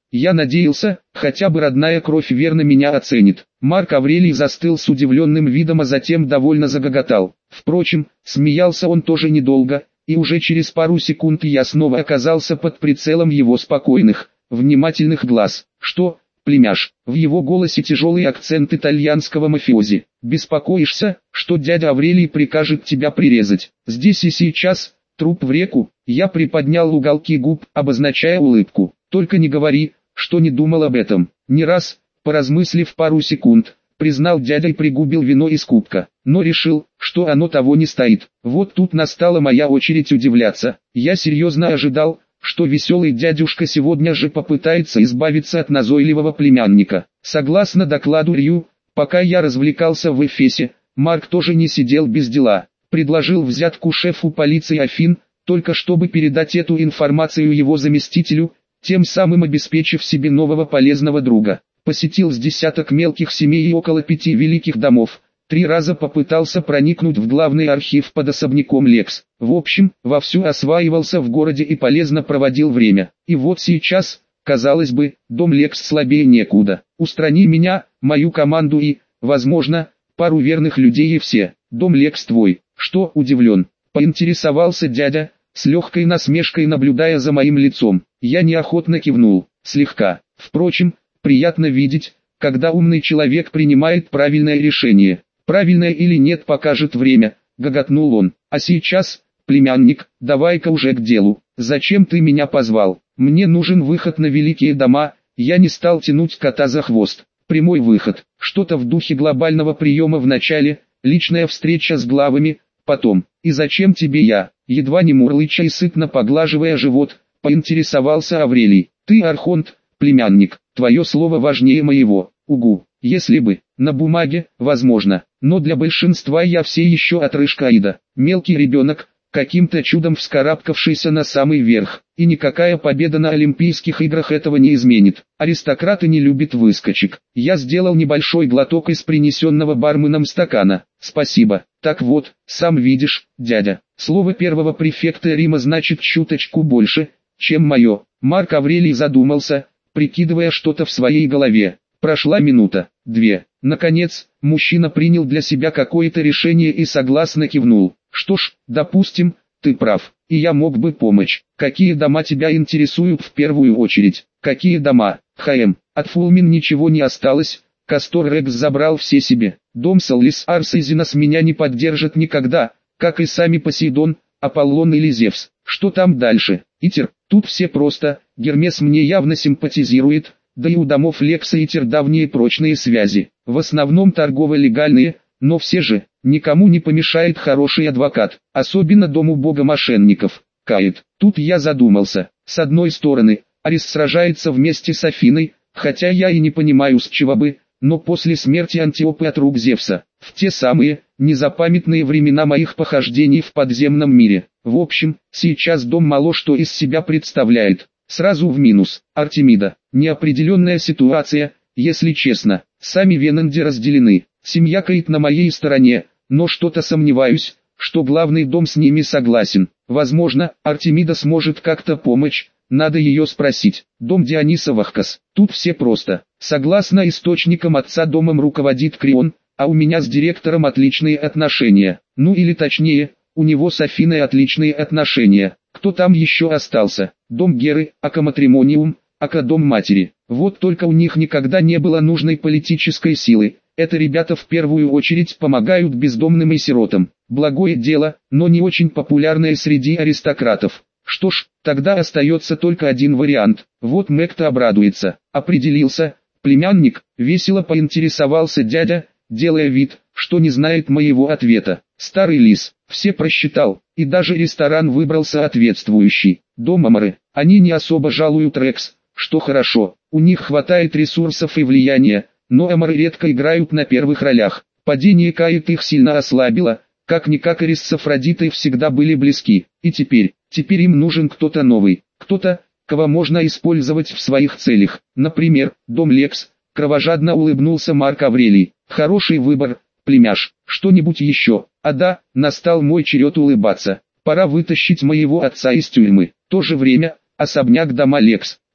Я надеялся, хотя бы родная кровь верно меня оценит. Марк Аврелий застыл с удивленным видом, а затем довольно загоготал. Впрочем, смеялся он тоже недолго, и уже через пару секунд я снова оказался под прицелом его спокойных, внимательных глаз. «Что, племяш?» В его голосе тяжелый акцент итальянского мафиози. «Беспокоишься, что дядя Аврелий прикажет тебя прирезать? Здесь и сейчас, труп в реку?» Я приподнял уголки губ, обозначая улыбку. «Только не говори, что не думал об этом». Не раз, поразмыслив пару секунд, признал дядя и пригубил вино из кубка, но решил, что оно того не стоит. Вот тут настала моя очередь удивляться. Я серьезно ожидал, что веселый дядюшка сегодня же попытается избавиться от назойливого племянника. Согласно докладу Рью, пока я развлекался в Эфесе, Марк тоже не сидел без дела. Предложил взятку шефу полиции Афин, только чтобы передать эту информацию его заместителю, тем самым обеспечив себе нового полезного друга. Посетил с десяток мелких семей и около пяти великих домов. Три раза попытался проникнуть в главный архив под особняком Лекс. В общем, вовсю осваивался в городе и полезно проводил время. И вот сейчас, казалось бы, дом Лекс слабее некуда. Устрани меня, мою команду и, возможно, пару верных людей и все. Дом Лекс твой. Что, удивлен? Поинтересовался дядя, с легкой насмешкой наблюдая за моим лицом. Я неохотно кивнул, слегка. Впрочем, приятно видеть, когда умный человек принимает правильное решение. Правильное или нет, покажет время, гоготнул он. А сейчас, племянник, давай-ка уже к делу. Зачем ты меня позвал? Мне нужен выход на великие дома. Я не стал тянуть кота за хвост. Прямой выход, что-то в духе глобального приема в начале, личная встреча с главами, потом. И зачем тебе я? Едва не мурлыча и сытно поглаживая живот, поинтересовался Аврелий. Ты архонт, племянник, твое слово важнее моего. Угу, если бы, на бумаге, возможно, но для большинства я все еще отрыжка Аида, мелкий ребенок, каким-то чудом вскарабкавшийся на самый верх, и никакая победа на Олимпийских играх этого не изменит. Аристократы не любят выскочек. Я сделал небольшой глоток из принесенного барменом стакана. Спасибо. Так вот, сам видишь, дядя, слово первого префекта Рима значит чуточку больше, чем мое. Марк Аврелий задумался, прикидывая что-то в своей голове. Прошла минута, две. Наконец, мужчина принял для себя какое-то решение и согласно кивнул. Что ж, допустим, ты прав, и я мог бы помочь. Какие дома тебя интересуют в первую очередь? Какие дома? ХМ. От Фулмин ничего не осталось, Кастор Рекс забрал все себе. Дом Саллис Арс и Зинос меня не поддержат никогда, как и сами Посейдон, Аполлон или Зевс. Что там дальше? Итер. Тут все просто, Гермес мне явно симпатизирует, да и у домов Лекса и Итер давние прочные связи. В основном торгово-легальные, но все же, никому не помешает хороший адвокат, особенно дому бога мошенников, Каид. Тут я задумался. С одной стороны, Арис сражается вместе с Афиной, хотя я и не понимаю с чего бы, но после смерти Антиопы от рук Зевса, в те самые, незапамятные времена моих похождений в подземном мире. В общем, сейчас дом мало что из себя представляет. Сразу в минус. Артемида. Неопределенная ситуация, если честно. Сами Венанди разделены. Семья Каид на моей стороне, но что-то сомневаюсь, что главный дом с ними согласен. Возможно, Артемида сможет как-то помочь, надо ее спросить. Дом Диониса Вахкас. Тут все просто. Согласно источникам отца домом руководит Крион, а у меня с директором отличные отношения. Ну или точнее, у него с Афиной отличные отношения. Кто там еще остался? Дом Геры, Акаматримониум, Акадом Матери. Вот только у них никогда не было нужной политической силы. Это ребята в первую очередь помогают бездомным и сиротам. Благое дело, но не очень популярное среди аристократов. Что ж, тогда остается только один вариант. Вот Мэг-то обрадуется. Определился, племянник, весело поинтересовался дядя, делая вид, что не знает моего ответа. Старый лис, все просчитал, и даже ресторан выбрал соответствующий. Дом Амары, они не особо жалуют Рекс, что хорошо, у них хватает ресурсов и влияния, но Амары редко играют на первых ролях. Падение Каид их сильно ослабило, как-никак Арис с Афродитой всегда были близки, и теперь, теперь им нужен кто-то новый, кто-то, кого можно использовать в своих целях. Например, дом Лекс, кровожадно улыбнулся Марк Аврелий. Хороший выбор, племяш, что-нибудь еще? А да, настал мой черед улыбаться. Пора вытащить моего отца из тюрьмы. В то же время, особняк дома Лекс.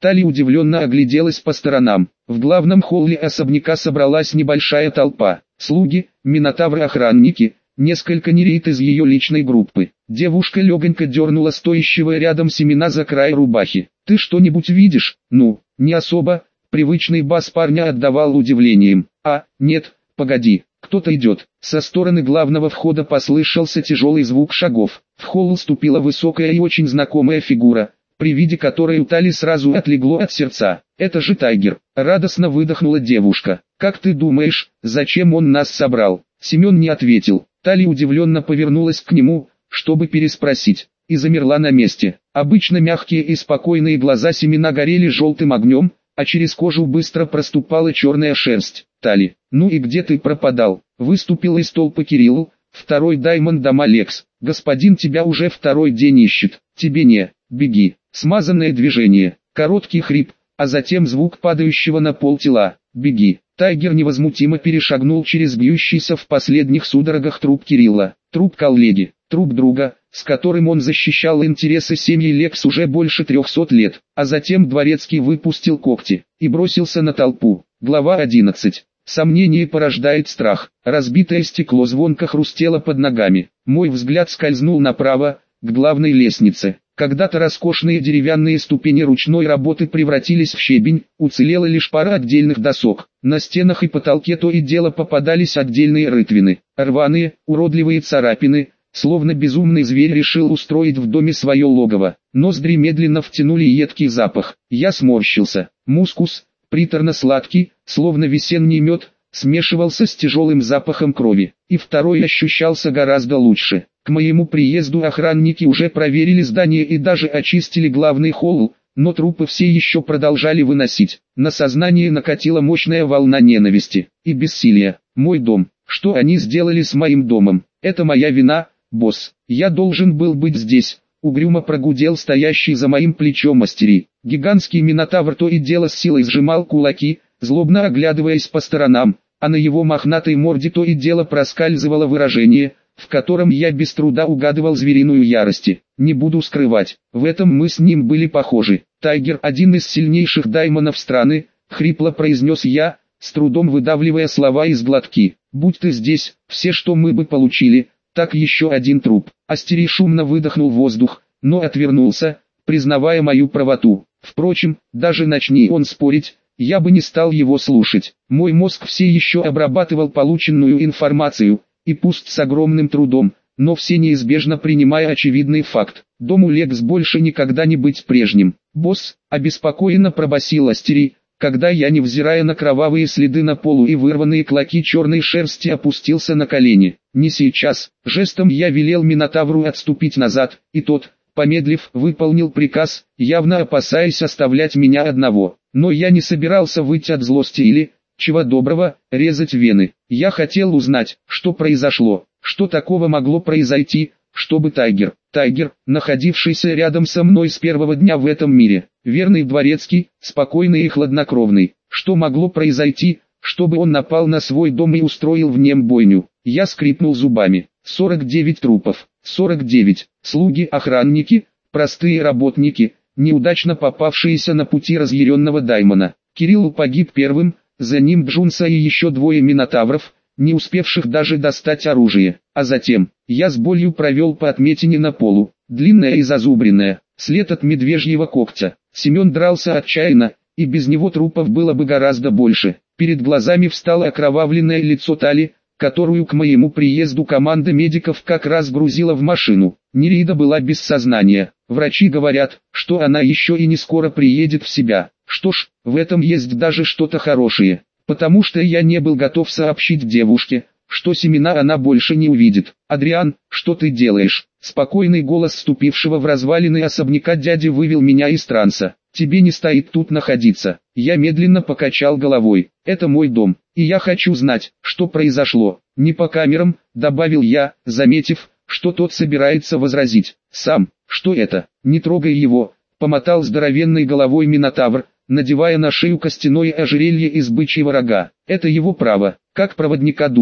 Тали удивленно огляделась по сторонам. В главном холле особняка собралась небольшая толпа. Слуги, минотавры-охранники, несколько нерит из ее личной группы. Девушка легонько дернула стоящего рядом Семена за край рубахи. «Ты что-нибудь видишь?» «Ну, не особо». Привычный бас парня отдавал удивлением. «А, нет, погоди, кто-то идет». Со стороны главного входа послышался тяжелый звук шагов. В холл ступила высокая и очень знакомая фигура, при виде которой у Тали сразу отлегло от сердца. «Это же Тайгер!» — радостно выдохнула девушка. «Как ты думаешь, зачем он нас собрал?» Семен не ответил. Тали удивленно повернулась к нему, чтобы переспросить, и замерла на месте. Обычно мягкие и спокойные глаза Семена горели желтым огнем, а через кожу быстро проступала черная шерсть. «Тали, ну и где ты пропадал?» Выступил из толпы Кирилл, второй даймонд дом Алекс. «Господин тебя уже второй день ищет. Тебе не, беги». Смазанное движение, короткий хрип, а затем звук падающего на пол тела. «Беги». Тайгер невозмутимо перешагнул через бьющийся в последних судорогах труп Кирилла. Труп коллеги, труп друга, с которым он защищал интересы семьи Лекс уже больше трехсот лет. А затем Дворецкий выпустил когти и бросился на толпу. Глава одиннадцать. Сомнение порождает страх. Разбитое стекло звонко хрустело под ногами. Мой взгляд скользнул направо, к главной лестнице. Когда-то роскошные деревянные ступени ручной работы превратились в щебень, уцелела лишь пара отдельных досок. На стенах и потолке то и дело попадались отдельные рытвины, рваные, уродливые царапины, словно безумный зверь решил устроить в доме свое логово. Ноздри медленно втянули едкий запах. Я сморщился. Мускус, приторно-сладкий, словно весенний мед, смешивался с тяжелым запахом крови, и второй ощущался гораздо лучше. К моему приезду охранники уже проверили здание и даже очистили главный холл, но трупы все еще продолжали выносить. На сознание накатила мощная волна ненависти и бессилия. Мой дом. Что они сделали с моим домом? Это моя вина, босс. Я должен был быть здесь. Угрюмо прогудел стоящий за моим плечом мастери. Гигантский минотавр то и дело с силой сжимал кулаки, злобно оглядываясь по сторонам, а на его мохнатой морде то и дело проскальзывало выражение, в котором я без труда угадывал звериную ярость. Не буду скрывать, в этом мы с ним были похожи. Тайгер, один из сильнейших даймонов страны, хрипло произнес я, с трудом выдавливая слова из глотки. Будь ты здесь, все, что мы бы получили, так еще один труп. Астери шумно выдохнул воздух, но отвернулся, признавая мою правоту. Впрочем, даже начни он спорить, я бы не стал его слушать. Мой мозг все еще обрабатывал полученную информацию, и пусть с огромным трудом, но все неизбежно принимая очевидный факт. Дому Лекс больше никогда не быть прежним. «Босс», — обеспокоенно пробасил Астери, когда я, невзирая на кровавые следы на полу и вырванные клоки черной шерсти, опустился на колени. «Не сейчас». Жестом я велел Минотавру отступить назад, и тот, помедлив, выполнил приказ, явно опасаясь оставлять меня одного. Но я не собирался выйти от злости или, чего доброго, резать вены. Я хотел узнать, что произошло, что такого могло произойти, чтобы Тайгер, Тайгер, находившийся рядом со мной с первого дня в этом мире, верный Дворецкий, спокойный и хладнокровный, что могло произойти, чтобы он напал на свой дом и устроил в нем бойню. Я скрипнул зубами. сорок девять трупов, сорок девять, слуги, охранники, простые работники, неудачно попавшиеся на пути разъяренного Даймона. Кирилл погиб первым, за ним Джунса и еще двое минотавров, не успевших даже достать оружие. А затем, я с болью провел по отметине на полу, длинная и зазубренная, след от медвежьего когтя. Семен дрался отчаянно, и без него трупов было бы гораздо больше. Перед глазами встало окровавленное лицо Тали, которую к моему приезду команда медиков как раз грузила в машину. Нерида была без сознания. Врачи говорят, что она еще и не скоро приедет в себя. Что ж, в этом есть даже что-то хорошее, потому что я не был готов сообщить девушке, что Семена она больше не увидит. «Адриан, что ты делаешь?» Спокойный голос вступившего в развалины особняка дяди вывел меня из транса. «Тебе не стоит тут находиться». Я медленно покачал головой. «Это мой дом, и я хочу знать, что произошло. Не по камерам», добавил я, заметив, что тот собирается возразить. «Сам, что это? Не трогай его», помотал здоровенной головой Минотавр, надевая на шею костяное ожерелье из бычьего рога. «Это его право, как проводника духов.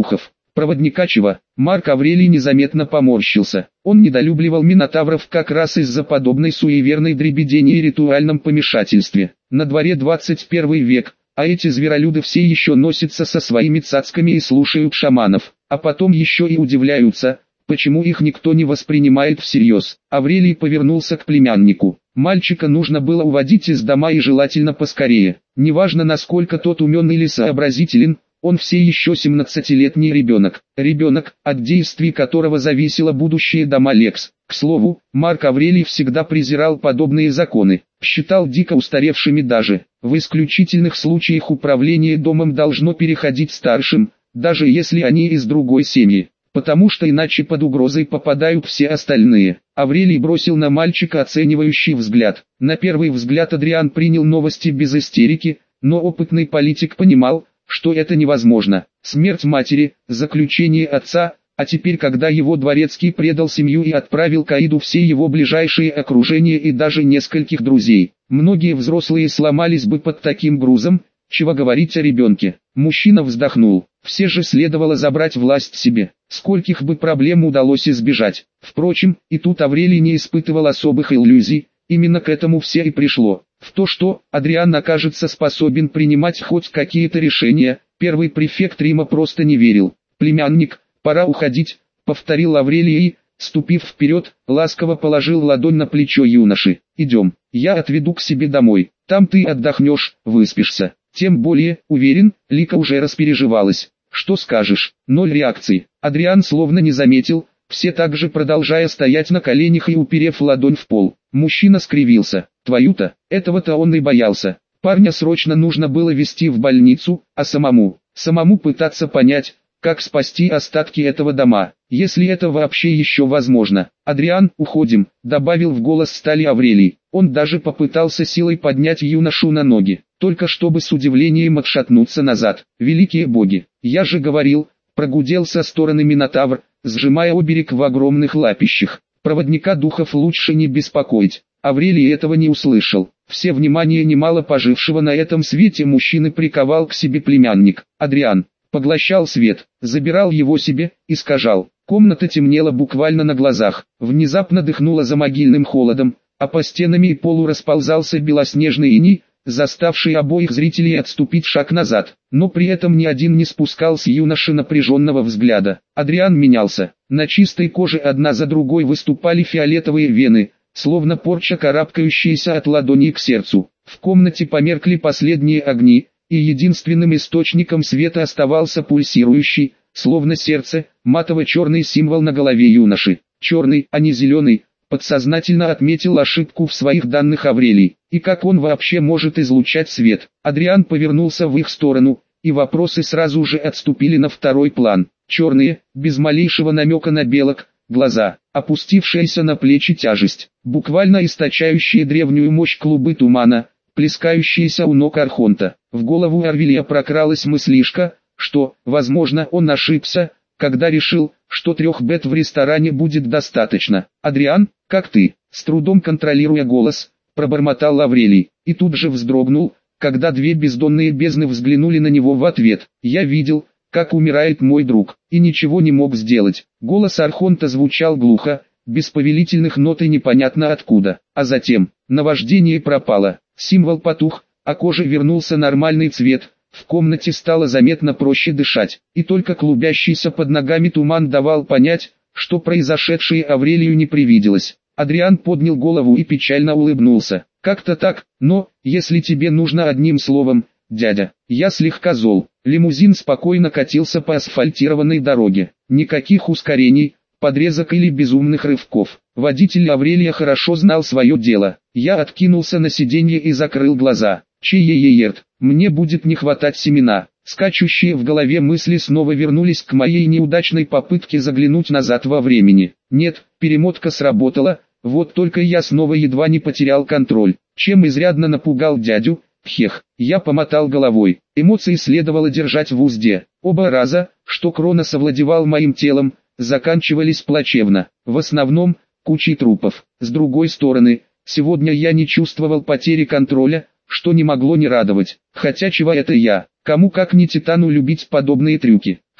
Проводника чего? Марк Аврелий незаметно поморщился. Он недолюбливал минотавров как раз из-за подобной суеверной дребедени и ритуальном помешательстве. На дворе двадцать первый век, а эти зверолюды все еще носятся со своими цацками и слушают шаманов, а потом еще и удивляются, почему их никто не воспринимает всерьез. Аврелий повернулся к племяннику. Мальчика нужно было уводить из дома и желательно поскорее. Неважно, насколько тот умен или сообразителен, он все еще семнадцатилетний ребенок. Ребенок, от действий которого зависело будущее дома Лекс. К слову, Марк Аврелий всегда презирал подобные законы. Считал дико устаревшими даже. В исключительных случаях управление домом должно переходить старшим, даже если они из другой семьи. Потому что иначе под угрозой попадают все остальные. Аврелий бросил на мальчика оценивающий взгляд. На первый взгляд Адриан принял новости без истерики, но опытный политик понимал, что это невозможно. Смерть матери, заключение отца, а теперь когда его дворецкий предал семью и отправил к Аиду все его ближайшие окружение и даже нескольких друзей. Многие взрослые сломались бы под таким грузом, чего говорить о ребенке. Мужчина вздохнул. Все же следовало забрать власть себе. Скольких бы проблем удалось избежать. Впрочем, и тут Аврелий не испытывал особых иллюзий, именно к этому все и пришло. В то, что Адриан окажется способен принимать хоть какие-то решения, первый префект Рима просто не верил. «Племянник, пора уходить», — повторил Аврелий и, ступив вперед, ласково положил ладонь на плечо юноши. «Идем, я отведу к себе домой, там ты отдохнешь, выспишься». Тем более, уверен, Лика уже распереживалась. «Что скажешь?» Ноль реакций. Адриан словно не заметил, все так же продолжая стоять на коленях и уперев ладонь в пол. Мужчина скривился. Твою-то, этого-то он и боялся. Парня срочно нужно было везти в больницу, а самому, самому пытаться понять, как спасти остатки этого дома, если это вообще еще возможно. «Адриан, уходим», — добавил в голос стали Аврелий. Он даже попытался силой поднять юношу на ноги, только чтобы с удивлением отшатнуться назад. «Великие боги, я же говорил», — прогудел со стороны Минотавр, сжимая оберег в огромных лапищах. «Проводника духов лучше не беспокоить». Аврелий этого не услышал. Все внимание немало пожившего на этом свете мужчины приковал к себе племянник. Адриан поглощал свет, забирал его себе, искажал. Комната темнела буквально на глазах. Внезапно дыхнуло за могильным холодом, а по стенам и полу расползался белоснежный иней, заставший обоих зрителей отступить шаг назад. Но при этом ни один не спускал с юноши напряженного взгляда. Адриан менялся. На чистой коже одна за другой выступали фиолетовые вены, словно порча, карабкающаяся от ладони к сердцу. В комнате померкли последние огни, и единственным источником света оставался пульсирующий, словно сердце, матово-черный символ на голове юноши. Черный, а не зеленый, подсознательно отметил ошибку в своих данных Аврелий. И как он вообще может излучать свет? Адриан повернулся в их сторону, и вопросы сразу же отступили на второй план. Черные, без малейшего намека на белок, глаза, опустившаяся на плечи тяжесть, буквально источающие древнюю мощь клубы тумана, плескающиеся у ног Архонта. В голову Аврелия прокралась мыслишка, что, возможно, он ошибся, когда решил, что трех бет в ресторане будет достаточно. «Адриан, как ты?» С трудом контролируя голос, пробормотал Аврелий, и тут же вздрогнул, когда две бездонные бездны взглянули на него в ответ. «Я видел, как умирает мой друг, и ничего не мог сделать». Голос Архонта звучал глухо, без повелительных нот и непонятно откуда. А затем, наваждение пропало, символ потух, а коже вернулся нормальный цвет. В комнате стало заметно проще дышать, и только клубящийся под ногами туман давал понять, что произошедшее Аврелию не привиделось. Адриан поднял голову и печально улыбнулся. «Как-то так, но, если тебе нужно одним словом, дядя, я слегка зол». Лимузин спокойно катился по асфальтированной дороге. Никаких ускорений, подрезок или безумных рывков. Водитель Аврелия хорошо знал свое дело. Я откинулся на сиденье и закрыл глаза. Чей-е-е-ерт, мне будет не хватать семена. Скачущие в голове мысли снова вернулись к моей неудачной попытке заглянуть назад во времени. Нет, перемотка сработала, вот только я снова едва не потерял контроль, чем изрядно напугал дядю. Хех, я помотал головой. Эмоции следовало держать в узде. Оба раза, что Кронос овладевал моим телом, заканчивались плачевно. В основном, кучей трупов. С другой стороны, сегодня я не чувствовал потери контроля, что не могло не радовать. Хотя чего это я? Кому как не Титану любить подобные трюки? Что,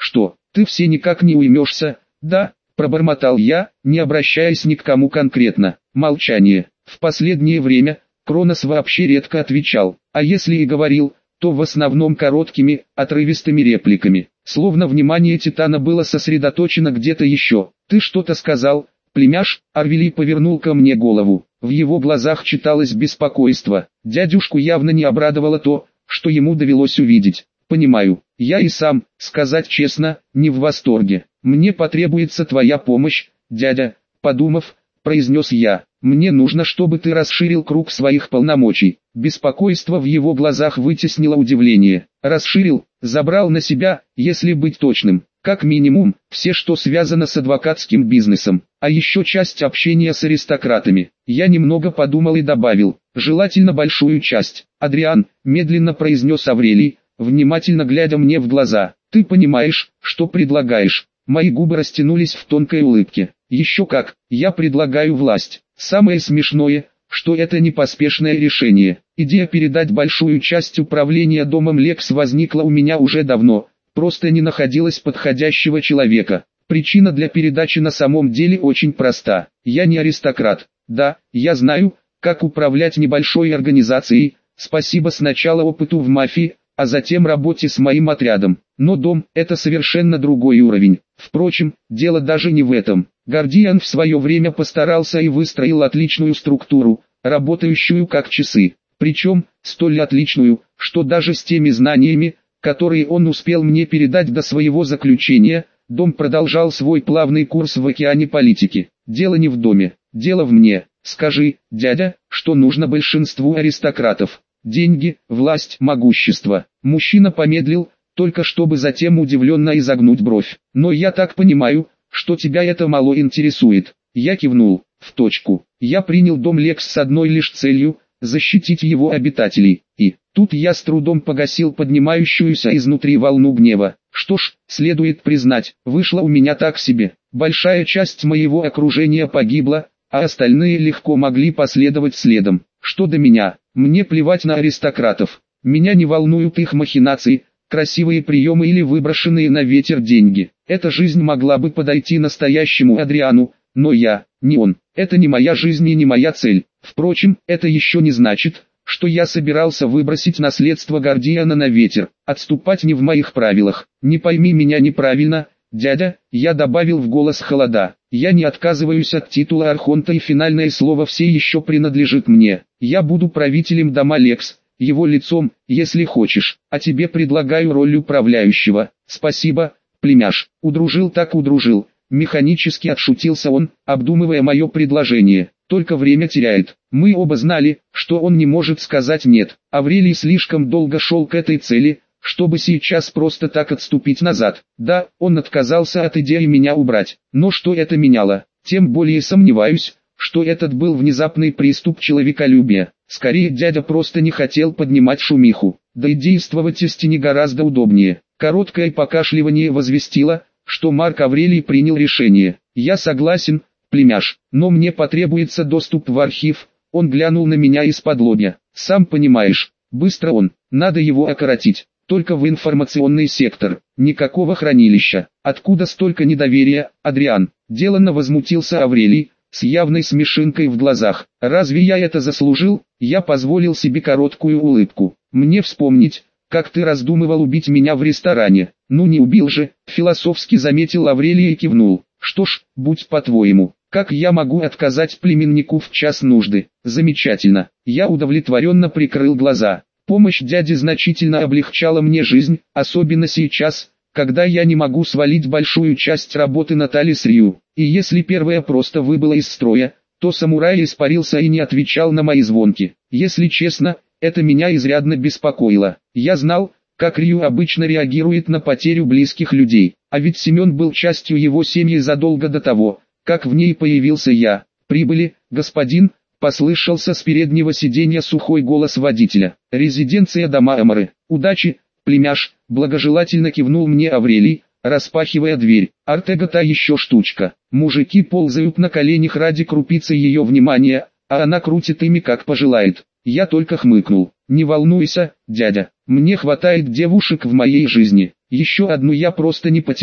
Ты все никак не уймешься, да? Пробормотал я, не обращаясь ни к кому конкретно. Молчание. В последнее время Кронос вообще редко отвечал, а если и говорил, то в основном короткими, отрывистыми репликами. Словно внимание Титана было сосредоточено где-то еще. «Ты что-то сказал, племяш?» Арвелий повернул ко мне голову. В его глазах читалось беспокойство. Дядюшку явно не обрадовало то, что ему довелось увидеть. «Понимаю, я и сам, сказать честно, не в восторге. Мне потребуется твоя помощь, дядя», подумав, произнес я. «Мне нужно, чтобы ты расширил круг своих полномочий». Беспокойство в его глазах вытеснило удивление. «Расширил, забрал на себя, если быть точным. Как минимум, все, что связано с адвокатским бизнесом, а еще часть общения с аристократами». Я немного подумал и добавил, желательно большую часть. «Адриан», медленно произнес Аврелий, внимательно глядя мне в глаза, «ты понимаешь, что предлагаешь?» Мои губы растянулись в тонкой улыбке. «Еще как, я предлагаю власть. Самое смешное, что это не поспешное решение. Идея передать большую часть управления домом Лекс возникла у меня уже давно, просто не находилось подходящего человека. Причина для передачи на самом деле очень проста. Я не аристократ. Да, я знаю, как управлять небольшой организацией, спасибо сначала опыту в мафии, а затем работе с моим отрядом. Но дом – это совершенно другой уровень. Впрочем, дело даже не в этом. Гордиан в свое время постарался и выстроил отличную структуру, работающую как часы. Причем, столь отличную, что даже с теми знаниями, которые он успел мне передать до своего заключения, дом продолжал свой плавный курс в океане политики. Дело не в доме, дело в мне. Скажи, дядя, что нужно большинству аристократов? Деньги, власть, могущество. Мужчина помедлил, только чтобы затем удивленно изогнуть бровь. Но я так понимаю, что тебя это мало интересует. Я кивнул, в точку. Я принял дом Лекс с одной лишь целью – защитить его обитателей. И тут я с трудом погасил поднимающуюся изнутри волну гнева. Что ж, следует признать, вышло у меня так себе. Большая часть моего окружения погибла, а остальные легко могли последовать следом. Что до меня, мне плевать на аристократов. Меня не волнуют их махинации, красивые приемы или выброшенные на ветер деньги. Эта жизнь могла бы подойти настоящему Адриану, но я, не он. Это не моя жизнь и не моя цель. Впрочем, это еще не значит, что я собирался выбросить наследство Гордиана на ветер. Отступать не в моих правилах. Не пойми меня неправильно, дядя, я добавил в голос холода. Я не отказываюсь от титула Архонта и финальное слово все еще принадлежит мне. Я буду правителем дома Лекс, его лицом, если хочешь, а тебе предлагаю роль управляющего. Спасибо, племяш. Удружил так удружил. Механически отшутился он, обдумывая мое предложение. Только время теряет. Мы оба знали, что он не может сказать «нет». Аврелий слишком долго шел к этой цели, чтобы сейчас просто так отступить назад. Да, он отказался от идеи меня убрать. Но что это меняло? Тем более сомневаюсь, что этот был внезапный приступ человеколюбия. Скорее дядя просто не хотел поднимать шумиху. Да и действовать из тени гораздо удобнее. Короткое покашливание возвестило, что Марк Аврелий принял решение. Я согласен, племяш, но мне потребуется доступ в архив. Он глянул на меня из-под-лобья. Сам понимаешь, быстро он, надо его окоротить. Только в информационный сектор, никакого хранилища. Откуда столько недоверия, Адриан? Деланно возмутился Аврелий, с явной смешинкой в глазах. Разве я это заслужил? Я позволил себе короткую улыбку. Мне вспомнить, как ты раздумывал убить меня в ресторане. Ну не убил же, философски заметил Аврелий и кивнул. Что ж, будь по-твоему, как я могу отказать племеннику в час нужды? Замечательно. Я удовлетворенно прикрыл глаза. Помощь дяди значительно облегчала мне жизнь, особенно сейчас, когда я не могу свалить большую часть работы на Талис Рью. И если первая просто выбыла из строя, то самурай испарился и не отвечал на мои звонки. Если честно, это меня изрядно беспокоило. Я знал, как Рью обычно реагирует на потерю близких людей, а ведь Семен был частью его семьи задолго до того, как в ней появился я. «Прибыли, господин», послышался с переднего сиденья сухой голос водителя. «Резиденция дома Эморы. Удачи, племяш», благожелательно кивнул мне Аврелий, распахивая дверь. «Артега та еще штучка. Мужики ползают на коленях ради крупицы ее внимания, а она крутит ими как пожелает». Я только хмыкнул. «Не волнуйся, дядя, мне хватает девушек в моей жизни. Еще одну я просто не потяну».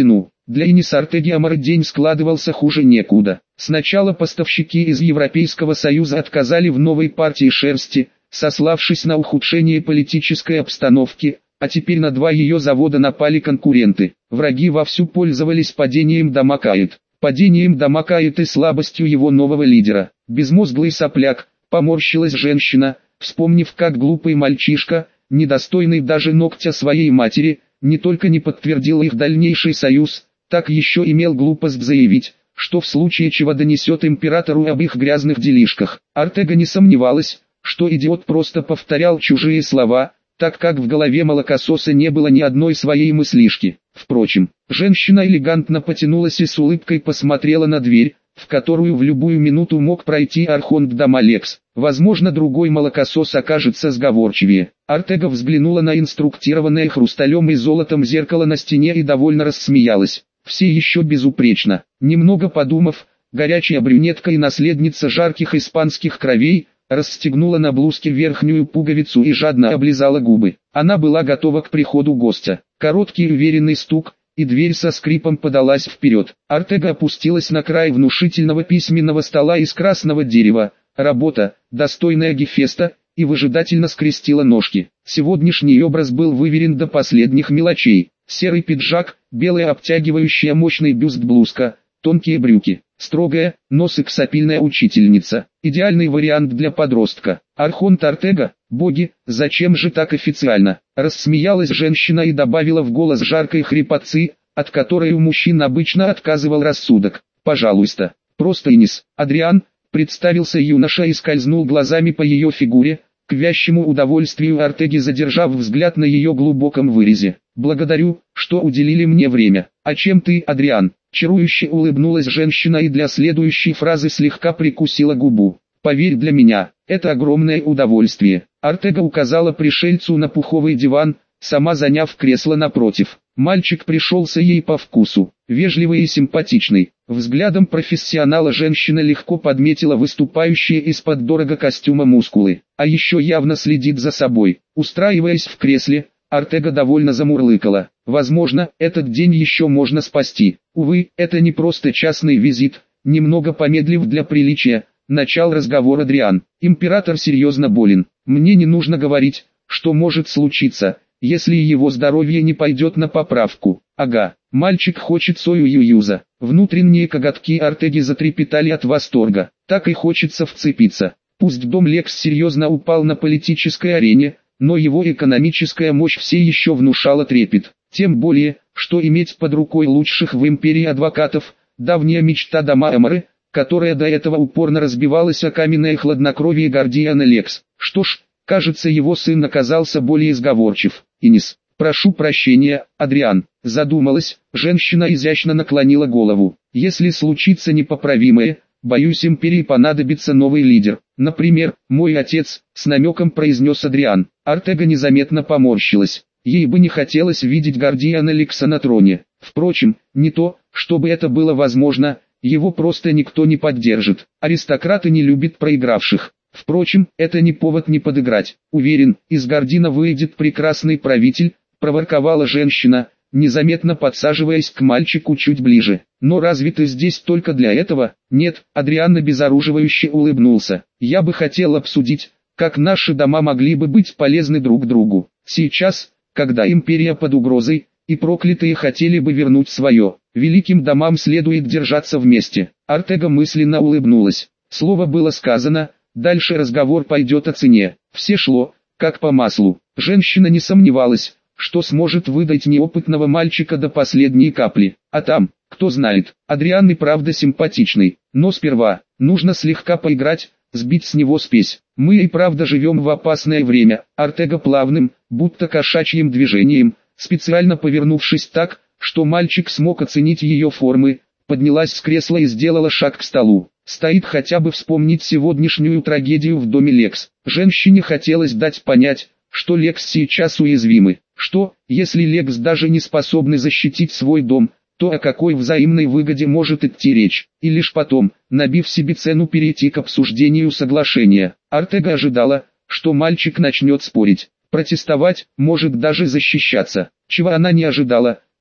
Для Инес Ортеги Амаре день складывался хуже некуда. Сначала поставщики из Европейского Союза отказали в новой партии шерсти, сославшись на ухудшение политической обстановки, а теперь на два ее завода напали конкуренты. Враги вовсю пользовались падением Дамакаит. Падением Дамакаит и слабостью его нового лидера. Безмозглый сопляк, поморщилась женщина, вспомнив, как глупый мальчишка, недостойный даже ногтя своей матери, не только не подтвердил их дальнейший союз, так еще имел глупость заявить, что в случае чего донесет императору об их грязных делишках. Ортега не сомневалась, что идиот просто повторял чужие слова, так как в голове молокососа не было ни одной своей мыслишки. Впрочем, женщина элегантно потянулась и с улыбкой посмотрела на дверь, в которую в любую минуту мог пройти архонт Дамалекс. Возможно, другой молокосос окажется сговорчивее. Ортега взглянула на инструктированное хрусталем и золотом зеркало на стене и довольно рассмеялась. Все еще безупречно. Немного подумав, горячая брюнетка и наследница жарких испанских кровей, расстегнула на блузке верхнюю пуговицу и жадно облизала губы. Она была готова к приходу гостя. Короткий уверенный стук, и дверь со скрипом подалась вперед. Ортега опустилась на край внушительного письменного стола из красного дерева, работа, достойная Гефеста, и выжидательно скрестила ножки. Сегодняшний образ был выверен до последних мелочей. Серый пиджак, белая обтягивающая мощный бюст блузка, тонкие брюки, строгая, но сексапильная учительница. Идеальный вариант для подростка. Архонт Ортега, боги, зачем же так официально? Рассмеялась женщина и добавила в голос жаркой хрипотцы, от которой у мужчин обычно отказывал рассудок. Пожалуйста, просто Инес. Адриан, представился юноша и скользнул глазами по ее фигуре, к вящему удовольствию Ортеги задержав взгляд на ее глубоком вырезе. «Благодарю, что уделили мне время. А чем ты, Адриан?» Чарующе улыбнулась женщина и для следующей фразы слегка прикусила губу. «Поверь, для меня, это огромное удовольствие». Ортега указала пришельцу на пуховый диван, сама заняв кресло напротив. Мальчик пришелся ей по вкусу, вежливый и симпатичный. Взглядом профессионала женщина легко подметила выступающие из-под дорого костюма мускулы, а еще явно следит за собой. Устраиваясь в кресле, Ортега довольно замурлыкала. Возможно, этот день еще можно спасти. Увы, это не просто частный визит. Немного помедлив для приличия, начал разговор Адриан. Император серьезно болен. Мне не нужно говорить, что может случиться, если его здоровье не пойдет на поправку. Ага, мальчик хочет сою ююза. Внутренние коготки Ортеги затрепетали от восторга. Так и хочется вцепиться. Пусть дом Лекс серьезно упал на политической арене, но его экономическая мощь все еще внушала трепет. Тем более, что иметь под рукой лучших в империи адвокатов, давняя мечта дома Амаре, которая до этого упорно разбивалась о каменное хладнокровие Гардиана Лекс. Что ж, кажется, его сын оказался более сговорчив. Инес, прошу прощения, Адриан, задумалась, женщина изящно наклонила голову. Если случится непоправимое, боюсь, империи понадобится новый лидер. Например, мой отец, с намеком произнес Адриан. Ортега незаметно поморщилась. Ей бы не хотелось видеть Гардиана Лекса на троне. Впрочем, не то, чтобы это было возможно, его просто никто не поддержит. Аристократы не любят проигравших. Впрочем, это не повод не подыграть. Уверен, из Гардина выйдет прекрасный правитель, проворковала женщина, незаметно подсаживаясь к мальчику чуть ближе. Но разве ты здесь только для этого? Нет, Адриан обезоруживающе улыбнулся. Я бы хотел обсудить, как наши дома могли бы быть полезны друг другу. Сейчас, когда империя под угрозой, и проклятые хотели бы вернуть свое, великим домам следует держаться вместе. Ортега мысленно улыбнулась. Слово было сказано, дальше разговор пойдет о цене. Все шло, как по маслу. Женщина не сомневалась, что сможет выдать неопытного мальчика до последней капли. А там, кто знает, Адриан и правда симпатичный. Но сперва, нужно слегка поиграть, сбить с него спесь. Мы и правда живем в опасное время. Ортега плавным, будто кошачьим движением, специально повернувшись так, что мальчик смог оценить ее формы, поднялась с кресла и сделала шаг к столу. Стоит хотя бы вспомнить сегодняшнюю трагедию в доме Лекс. Женщине хотелось дать понять, что Лекс сейчас уязвимы. Что, если Лекс даже не способны защитить свой дом, то о какой взаимной выгоде может идти речь, и лишь потом, набив себе цену, перейти к обсуждению соглашения. Ортега ожидала, что мальчик начнет спорить, протестовать, может даже защищаться. Чего она не ожидала,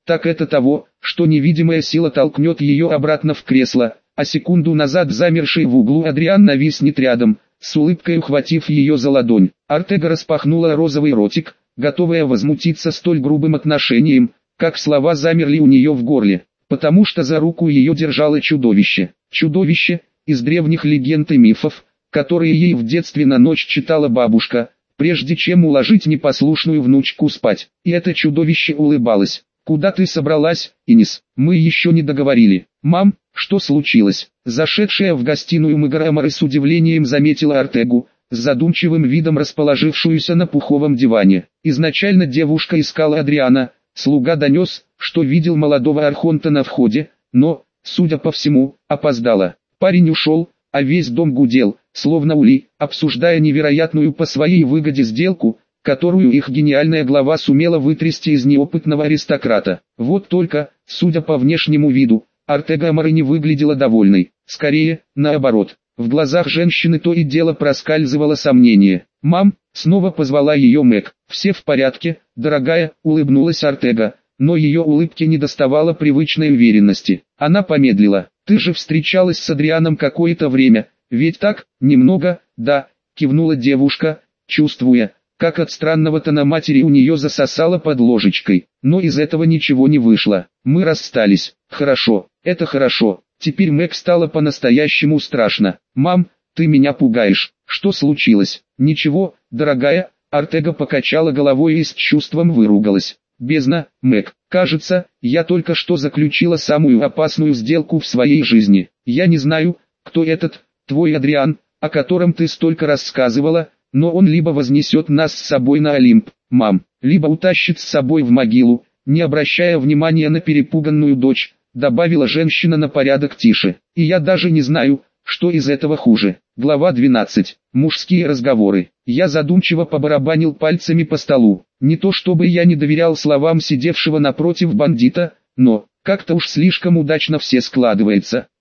так это того, что невидимая сила толкнет ее обратно в кресло, а секунду назад замерший в углу Адриан нависнет рядом, с улыбкой ухватив ее за ладонь. Артега распахнула розовый ротик, готовая возмутиться столь грубым отношением, как слова замерли у нее в горле, потому что за руку ее держало чудовище. Чудовище, из древних легенд и мифов, которые ей в детстве на ночь читала бабушка, прежде чем уложить непослушную внучку спать. И это чудовище улыбалось. «Куда ты собралась, Инис? Мы еще не договорили». «Мам, что случилось?» Зашедшая в гостиную Мегара с удивлением заметила Артегу, с задумчивым видом расположившуюся на пуховом диване. Изначально девушка искала Адриана, слуга донес, что видел молодого архонта на входе, но, судя по всему, опоздала. Парень ушел, а весь дом гудел, словно улей, обсуждая невероятную по своей выгоде сделку, которую их гениальная глава сумела вытрясти из неопытного аристократа. Вот только, судя по внешнему виду, Артега Амара не выглядела довольной. Скорее, наоборот. В глазах женщины то и дело проскальзывало сомнение. «Мам!» — снова позвала ее Мэг. «Все в порядке, дорогая», — улыбнулась Артега, но ее улыбке недоставало привычной уверенности. Она помедлила. «Ты же встречалась с Адрианом какое-то время, ведь так?» «Немного, да», — кивнула девушка, чувствуя, как от странного тона матери у нее засосало под ложечкой. Но из этого ничего не вышло. «Мы расстались». «Хорошо, это хорошо». Теперь Мэг стало по-настоящему страшно. «Мам, ты меня пугаешь. Что случилось?» «Ничего, дорогая», — Артега покачала головой и с чувством выругалась. «Бездна, Мэг, кажется, я только что заключила самую опасную сделку в своей жизни. Я не знаю, кто этот, твой Адриан, о котором ты столько рассказывала, но он либо вознесет нас с собой на Олимп, мам, либо утащит с собой в могилу», не обращая внимания на перепуганную дочь, добавила женщина на порядок тише. «И я даже не знаю, что из этого хуже». Глава двенадцать. Мужские разговоры. Я задумчиво побарабанил пальцами по столу. Не то чтобы я не доверял словам сидевшего напротив бандита, но, как-то уж слишком удачно все складывается.